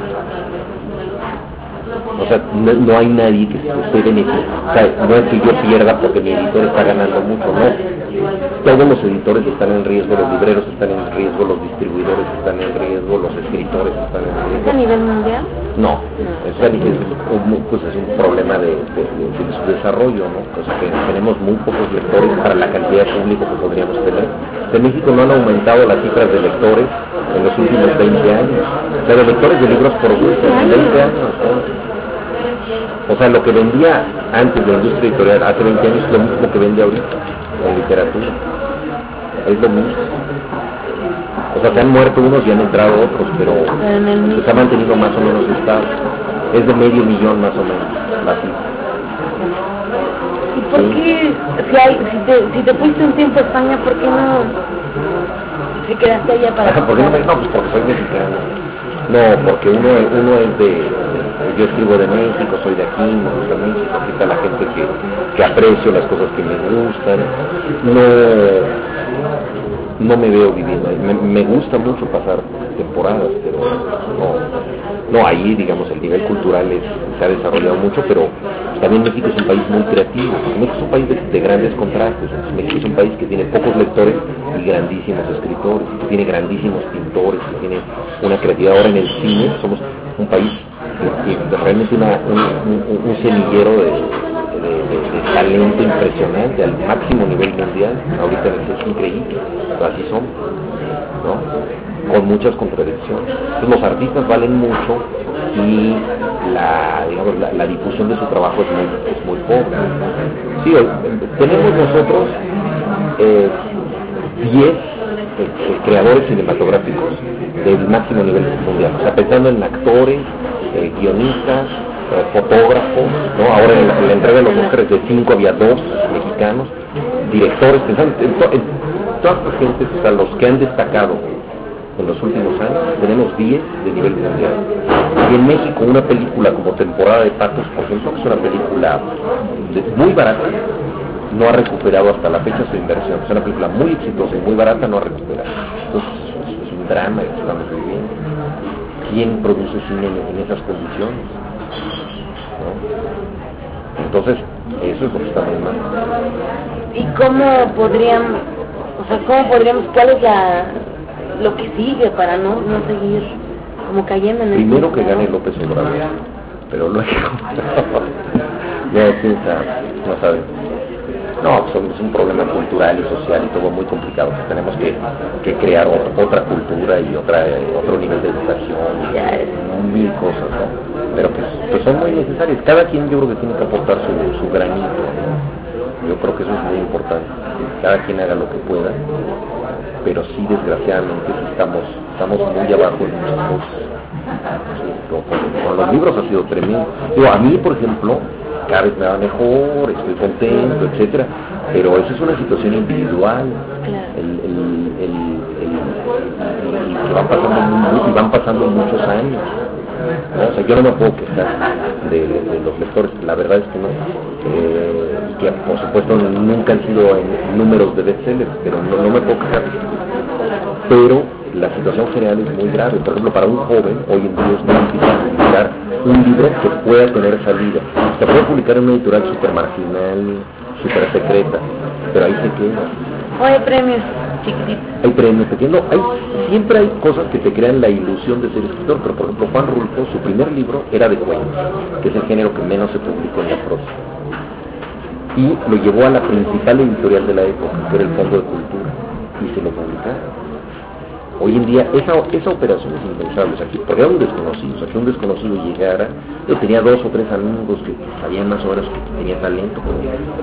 O sea, no, no hay nadie que se esté beneficiando. O sea, no es que yo pierda porque mi editor está ganando mucho, no. Todos los editores están en riesgo, los libreros están en riesgo, los distribuidores están en riesgo, los escritores están en riesgo. ¿Es a nivel mundial? No, es, es, un, pues es un problema de, de, de, de su desarrollo, ¿no? O sea, que tenemos muy pocos lectores para la cantidad de público que podríamos tener. En México no han aumentado las cifras de lectores en los últimos veinte años. O sea, de lectores de libros por gusto, en veinte años, ¿no? O sea, lo que vendía antes de la industria editorial hace veinte años es lo mismo que vende ahorita en literatura. Es lo mismo. O sea, se han muerto unos y han entrado otros, pero se ha mantenido más o menos estable. Es de medio millón más o menos la cifra. ¿Y por qué, si, hay, si, te, si te fuiste un tiempo a España, por qué no te quedaste allá para... ¿Por qué no me...? No, pues porque soy mexicano. No, porque uno, uno es de... Yo escribo de México, soy de aquí, me gusta México, aquí está la gente que, que aprecio las cosas que me gustan. No, no me veo viviendo ahí. Me, me gusta mucho pasar temporadas, pero no, no, ahí, digamos, el nivel cultural es, se ha desarrollado mucho, pero también México es un país muy creativo. México es un país de, de grandes contrastes. México es un país que tiene pocos lectores y grandísimos escritores, que tiene grandísimos pintores, que tiene una creatividad. Ahora en el cine somos un país que, que realmente una, un, un, un semillero de, de, de, de talento impresionante al máximo nivel mundial. Ahorita es increíble, pero así somos, ¿no? Con muchas contradicciones. Entonces, los artistas valen mucho y la, digamos, la, la difusión de su trabajo es muy, es muy pobre. Sí, tenemos nosotros eh, diez eh, creadores cinematográficos del máximo nivel mundial, o sea, pensando en actores, eh, guionistas, eh, fotógrafos, ¿no? Ahora en la, en la entrega de los Óscares de cinco había dos mexicanos, directores, pensando en, to, en todas las gentes, o sea, los que han destacado en los últimos años, tenemos diez de nivel mundial. Y en México una película como Temporada de Patos, por ejemplo, que es una película de, muy barata, no ha recuperado hasta la fecha su inversión. Es una película muy exitosa y muy barata, no ha recuperado. Entonces es un drama que estamos viviendo. ¿Quién produce cine en, en esas condiciones? ¿No? Entonces, eso es lo que está muy mal. ¿Y cómo podrían, o sea, cómo podríamos, cuál es la, lo que sigue para no, no seguir como cayendo en el... Primero que gane López Obrador, pero luego... no, quién sabe, no sabe. No, pues es un problema cultural y social y todo muy complicado. Pues tenemos que, que crear otra, otra cultura y otra, otro nivel de educación y mil cosas, ¿no? Pero pues, pues son muy necesarias. Cada quien yo creo que tiene que aportar su, su granito, ¿no? Yo creo que eso es muy importante. Cada quien haga lo que pueda, pero sí, desgraciadamente, estamos, estamos muy abajo en muchas cosas. Sí, con, con los libros ha sido tremendo. Digo, a mí, por ejemplo, cada vez me va mejor, estoy contento, etcétera, pero esa es una situación individual. El, el, el, el, el, el que van pasando, y van pasando muchos años, ¿no? O sea, yo no me puedo quejar de, de, de los lectores, la verdad es que no, eh, que por supuesto nunca han sido en números de bestsellers, pero no, no me puedo quejar, pero la situación general es muy grave. Por ejemplo, para un joven hoy en día es muy difícil publicar un libro que pueda tener salida. Se puede publicar en una editorial súper marginal, súper secreta, pero ahí se queda. O hay premios chiquititos. Hay premios pequeños, hay, siempre hay cosas que te crean la ilusión de ser escritor, pero por ejemplo Juan Rulfo, su primer libro era de cuentos, que es el género que menos se publicó en la prosa. Y lo llevó a la principal editorial de la época, que era el Fondo de Cultura, y se lo publicaron. Hoy en día esa, esa operación es impensable, o sea, que porque era un desconocido, o sea, que un desconocido llegara, yo tenía dos o tres amigos que sabían más o menos que tenía talento, pero,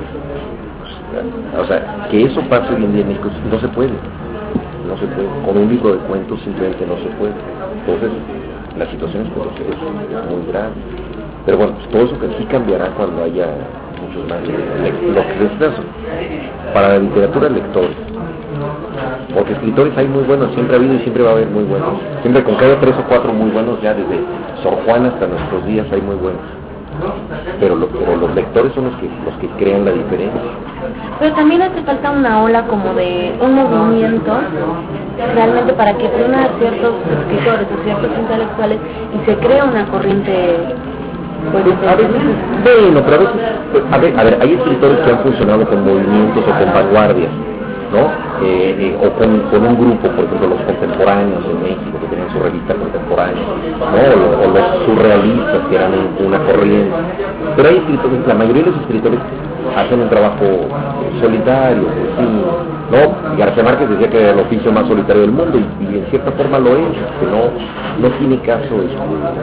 o sea, que eso pase hoy en día en México no se puede, no se puede, con un libro de cuentos simplemente no se puede. Entonces, la situación es, pues, es, es muy grave, pero bueno, pues todo eso que sí cambiará cuando haya muchos más, lo que es eso, para la literatura lectores. Porque escritores hay muy buenos, siempre ha habido y siempre va a haber muy buenos. Siempre con cada tres o cuatro muy buenos, ya desde Sor Juana hasta nuestros días hay muy buenos. Pero, lo, pero los lectores son los que, los que crean la diferencia. Pero también hace falta una ola como de un movimiento, realmente para que una ciertos escritores o ciertos intelectuales y se crea una corriente... Pues, a veces, bueno, pero a veces, a ver, a ver, hay escritores que han funcionado con movimientos o con vanguardias, ¿no? Eh, eh, o con, con un grupo, por ejemplo, los contemporáneos en México, que tenían su revista contemporánea, ¿no? O, o los surrealistas, que eran una corriente. Pero hay escritores, la mayoría de los escritores hacen un trabajo solitario, pues sí, ¿no? Y García Márquez decía que era el oficio más solitario del mundo, y, y en cierta forma lo es, que no, no tiene caso este,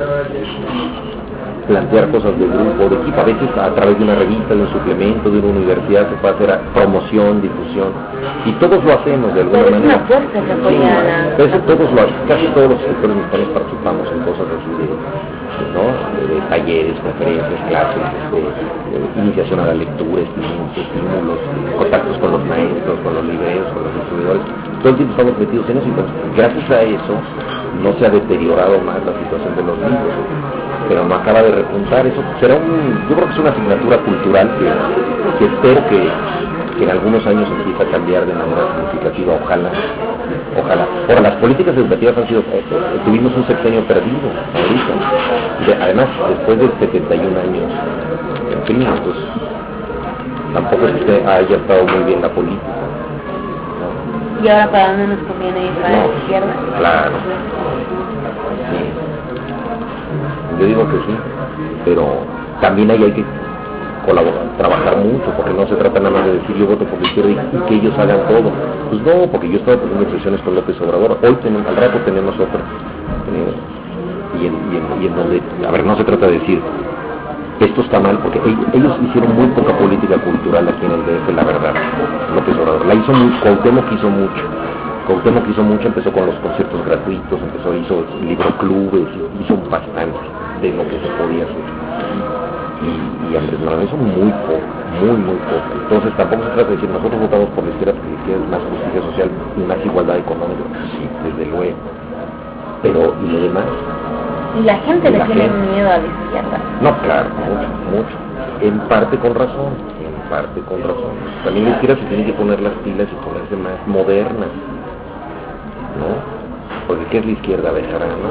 plantear cosas de grupo, de equipo. A veces a través de una revista, de un suplemento, de una universidad se puede hacer promoción, difusión, y todos lo hacemos de alguna pero manera. Es una fuerza que apoya sí, la... eso todos lo, casi todos los sectores mexicanos participamos en cosas así de, de, ¿no? de, de talleres, conferencias, clases, de, de iniciación a la lectura, estímulos, estímulos, contactos con los maestros, con los libreros, con los distribuidores. todo el tiempo estamos metidos en eso, y pues, gracias a eso no se ha deteriorado más la situación de los niños, pero no acaba de repuntar. Eso será un, yo creo que es una asignatura cultural que, que espero que, que en algunos años empiece a cambiar de manera significativa, ojalá, ojalá. Ahora, las políticas educativas han sido, eh, tuvimos un sexenio perdido ahorita, de, además después de setenta y un años, en fin, pues tampoco es que haya estado muy bien la política. ¿Y ahora para dónde nos conviene ir? ¿Para No, la izquierda? Claro. Sí. Yo digo que sí, pero también ahí hay que colaborar, trabajar mucho, porque no se trata nada más de decir yo voto por la izquierda y, y que ellos hagan todo. Pues no, porque yo estaba teniendo sesiones con López Obrador, hoy tenemos, al rato tenemos otra, eh, y, en, y, en, y en donde, a ver, no se trata de decir esto está mal, porque ellos hicieron muy poca política cultural aquí en el D F, la verdad. López Obrador la hizo muy, Cuauhtémoc hizo mucho, Cuauhtémoc hizo mucho, empezó con los conciertos gratuitos, empezó, hizo libroclubes, hizo bastante de lo que se podía hacer. Y, y Andrés Manuel hizo muy poco, muy, muy poco. Entonces tampoco se trata de decir, nosotros votamos por la izquierda porque la izquierda es más justicia social y más igualdad económica. Sí, desde luego. Pero, ¿y lo demás? Y la gente y le la tiene gente. miedo a la izquierda. No, claro, mucho, mucho. En parte con razón, en parte con razón. También la izquierda se tiene que poner las pilas y ponerse más moderna, ¿no? Porque ¿qué es la izquierda? Bejarano,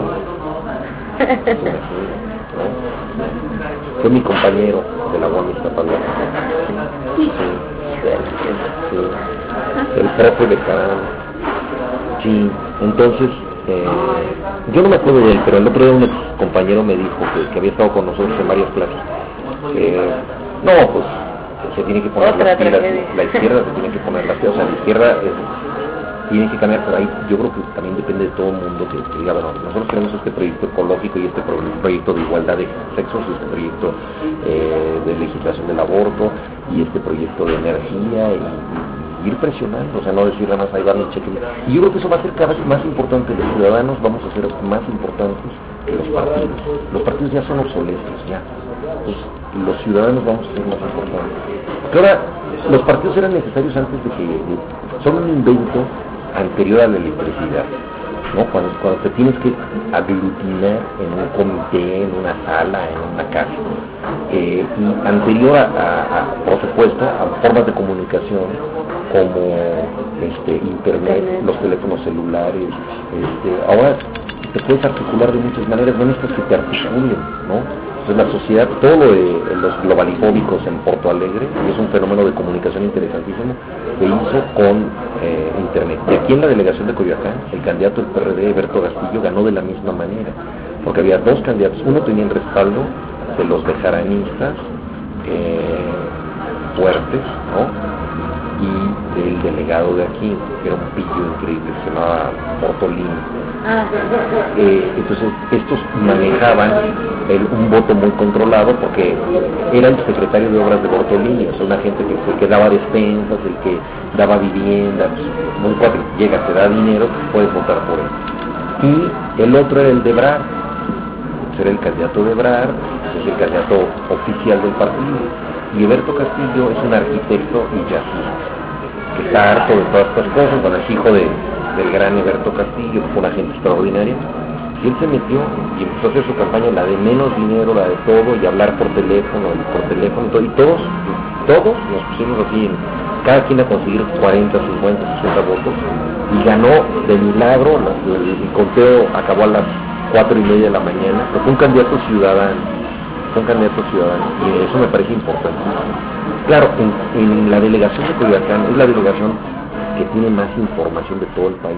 ¿no? Fue mi compañero de la U A M Iztapalapa. Sí, sí. El profe Bejarano. Sí, entonces, eh, yo no me acuerdo de él, pero el otro día un ex compañero me dijo que, que había estado con nosotros en varias clases. Eh, no, pues se tiene que poner Otra las pilas, tragedia. la izquierda se tiene que poner las pilas, o sea, la izquierda eh, tiene que cambiar por ahí. Yo creo que también depende de todo el mundo que, que diga, bueno, nosotros tenemos este proyecto ecológico y este pro, proyecto de igualdad de sexos, y este proyecto eh, de legislación del aborto y este proyecto de energía y, y ir presionando, o sea, no decir nada más ahí va mi cheque. Y yo creo que eso va a ser cada vez más importante. Los ciudadanos vamos a ser más importantes que los partidos. Los partidos ya son obsoletos, ya. Pues, los ciudadanos vamos a ser más importantes. Porque ahora, los partidos eran necesarios antes de que... son un invento anterior a la electricidad, ¿no? Cuando, cuando te tienes que aglutinar en un comité, en una sala, en una casa. Eh, y anterior a, a, a, por supuesto, a formas de comunicación como este, internet, los teléfonos celulares. Este, ahora te puedes articular de muchas maneras, no necesitas que te articulen, ¿no? Entonces la sociedad, todo lo de los globalifóbicos en Porto Alegre, es un fenómeno de comunicación interesantísimo, se hizo con eh, internet. Y aquí en la delegación de Coyoacán, el candidato del P R D, Eberto Castillo, ganó de la misma manera, porque había dos candidatos, uno tenía el respaldo de los bejaranistas eh, fuertes, ¿no? Y del delegado de aquí, que era un pillo increíble, se llamaba Portolín. Ah. Eh, entonces estos manejaban el, un voto muy controlado, porque era el secretario de obras de Bortolini, o sea, una gente que, el que daba despensas, el que daba vivienda, pues, muy fácil, llega, te da dinero, puedes votar por él. Y el otro era el de Ebrard, era el candidato de Ebrard, es el candidato oficial del partido. Y Eberto Castillo es un arquitecto y jazzista, que está harto de todas estas cosas. Bueno, es hijo de, del gran Eberto Castillo, que fue una gente extraordinaria. Y él se metió y empezó a hacer su campaña, la de menos dinero, la de todo, y hablar por teléfono, y por teléfono, y, todo, y todos, todos nos pusimos así, en, cada quien a conseguir cuarenta, cincuenta, sesenta votos, y ganó de milagro. El, el conteo acabó a las cuatro y media de la mañana, pero fue un candidato ciudadano. Son candidatos ciudadanos, y eso me parece importante. Claro, en, en la delegación de Coyoacán es la delegación que tiene más información de todo el país.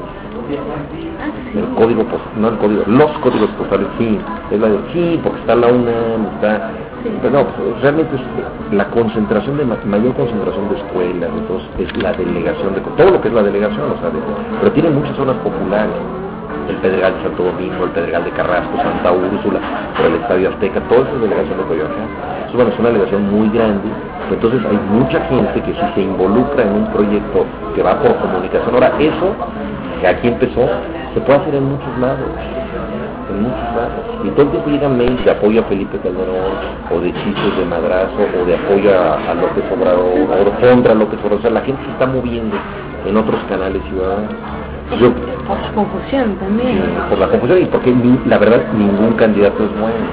El código, no el código, los códigos postales, sí, es la de, sí, porque está la UNAM, está, pero no, pues, realmente es la concentración de mayor concentración de escuelas, entonces es la delegación de todo lo que es la delegación, o sea, de, pero tiene muchas zonas populares. El Pedregal de Santo Domingo, el Pedregal de Carrasco, Santa Úrsula, por el Estadio Azteca, todo eso es delegación de Coyoacán. Eso, bueno, es una delegación muy grande, entonces hay mucha gente que si se involucra en un proyecto que va por comunicación. Ahora, eso, que aquí empezó, se puede hacer en muchos lados, en muchos lados. Y todo el tiempo llegan mails de apoyo a Felipe Calderón, o de chistes de madrazo, o de apoyo a, a López Obrador, o contra López Obrador. O sea, la gente se está moviendo. en otros canales ciudadanos. Yo, por la confusión también. Sí, por la confusión y porque ni, la verdad ningún candidato es bueno.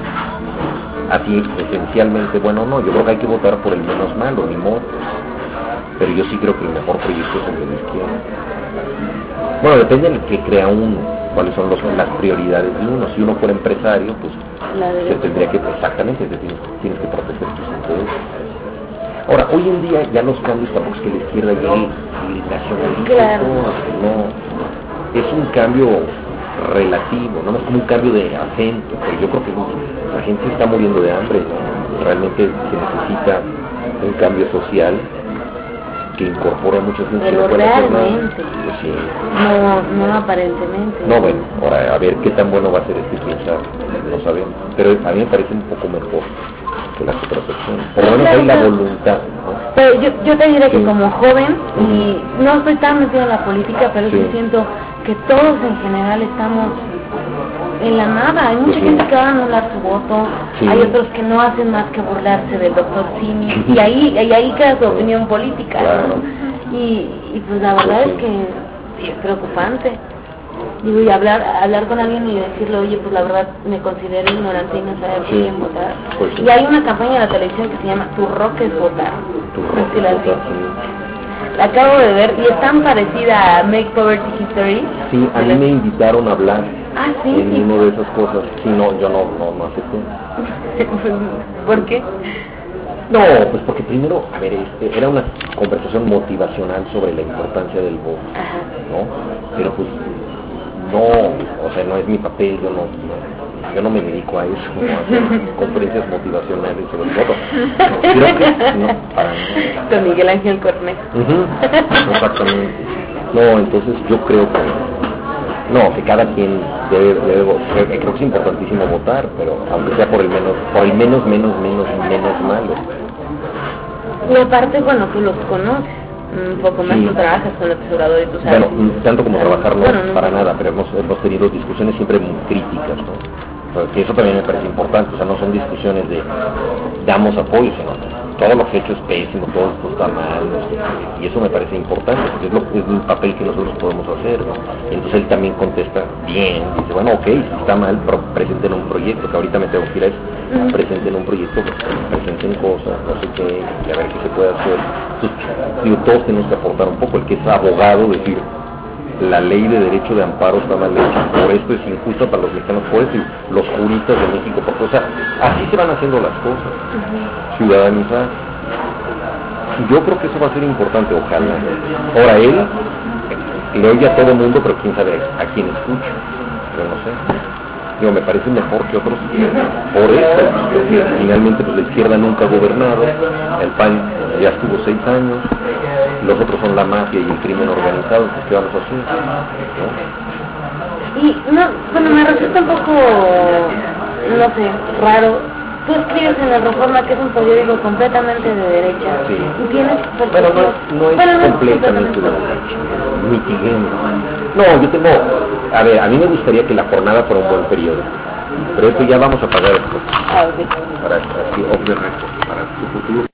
Así esencialmente bueno no, yo creo que hay que votar por el menos malo, ni modo. Pero yo sí creo que el mejor proyecto es el de la izquierda. Bueno, depende del que crea uno, cuáles son los, las prioridades de uno. Si uno fuera empresario, pues se tendría que, exactamente, te tienes, tienes que proteger tus intereses. Ahora, hoy en día ya los cambios tampoco es que la izquierda llegue y nacionalice claro. todo, no. Es un cambio relativo, no es como un cambio de acento, pero yo creo que la gente está muriendo de hambre, ¿no? Realmente se necesita un cambio social que incorpore a muchas gente. Pero realmente, pues sí. no, no aparentemente. No, bueno, ahora a ver qué tan bueno va a ser este, quién sabe, no sabemos, pero a mí me parece un poco mejor que las otras opciones, por lo menos hay la voluntad, ¿no? Pero yo, yo te diré sí. que como joven, y no estoy tan metido en la política, pero sí, sí siento que todos en general estamos en la nada. Hay mucha sí. gente que va a anular su voto, sí. hay otros que no hacen más que burlarse del doctor Simi, y ahí y ahí queda su opinión política, claro. ¿no? y, y pues la verdad pues sí. es que sí, es preocupante. Digo, y hablar hablar con alguien y decirle, oye, pues la verdad me considero ignorante y no saber por sí. quién votar. Pues sí. Y hay una campaña en la televisión que se llama Tu rock es votar. Tu rock es votar, sí. La acabo de ver y es tan parecida a Make Poverty History. Sí, a mí me invitaron a hablar ah, ¿sí? en sí. una de esas cosas. Sí, no, yo no, no, no acepté. ¿Por qué? No, pues porque primero, a ver, este, era una conversación motivacional sobre la importancia del voto, Ajá. ¿no? Pero pues no, o sea, no es mi papel, yo no, no yo no me dedico a eso, ¿no? A hacer conferencias motivacionales sobre el voto. Creo que no, para nada. Con Miguel Ángel Cornejo. Uh-huh, exactamente. No, entonces yo creo que, no, que cada quien debe, debe creo, creo que es importantísimo votar, pero aunque sea por el menos, por el menos, menos, menos, menos malo. Y aparte, bueno, tú los conoces. Un poco más, sí. Tú trabajas con el Obrador y tú sabes. Bueno, tanto como trabajar no, bueno, no para no. nada, pero hemos, hemos tenido discusiones siempre muy críticas, ¿no? Porque eso también me parece importante, o sea, no son discusiones de damos apoyo, sino todo lo que he hecho es pésimo, todo esto está mal, no sé, y eso me parece importante, porque es, lo, es el papel que nosotros podemos hacer, ¿no? Y entonces él también contesta bien, dice, bueno, ok, si está mal, pero presenten un proyecto, que ahorita me tengo que ir a eso, uh-huh. presenten un proyecto, pues, presenten cosas, no sé qué, y a ver qué se puede hacer. Entonces, digo, todos tenemos que aportar un poco, el que es abogado, decir, la ley de derecho de amparo está mal hecha, por esto es injusta para los mexicanos, por esto, y los juristas de México, porque, o sea, así se van haciendo las cosas, uh-huh. ciudadanizar. Yo creo que eso va a ser importante, ojalá. Ahora él, le oye a todo el mundo, pero quién sabe a quién escucha, yo no sé. Digo, me parece mejor que otros, por eso, porque finalmente pues, la izquierda nunca ha gobernado, el P A N ya estuvo seis años, los otros son la mafia y el crimen organizado, pues, ¿qué vamos a hacer? ¿No? Y, no, bueno, me resulta un poco, no sé, raro. Tú escribes en La Reforma, que es un periódico completamente de derecha, sí. y tienes... Bueno, no es, no es bueno, completamente de derecha, mitiguemos. No, yo tengo... A ver, a mí me gustaría que La Jornada fuera un buen periódico, pero esto ya vamos a pagar esto. Ah, okay. Para, así, off the record, para tu futuro.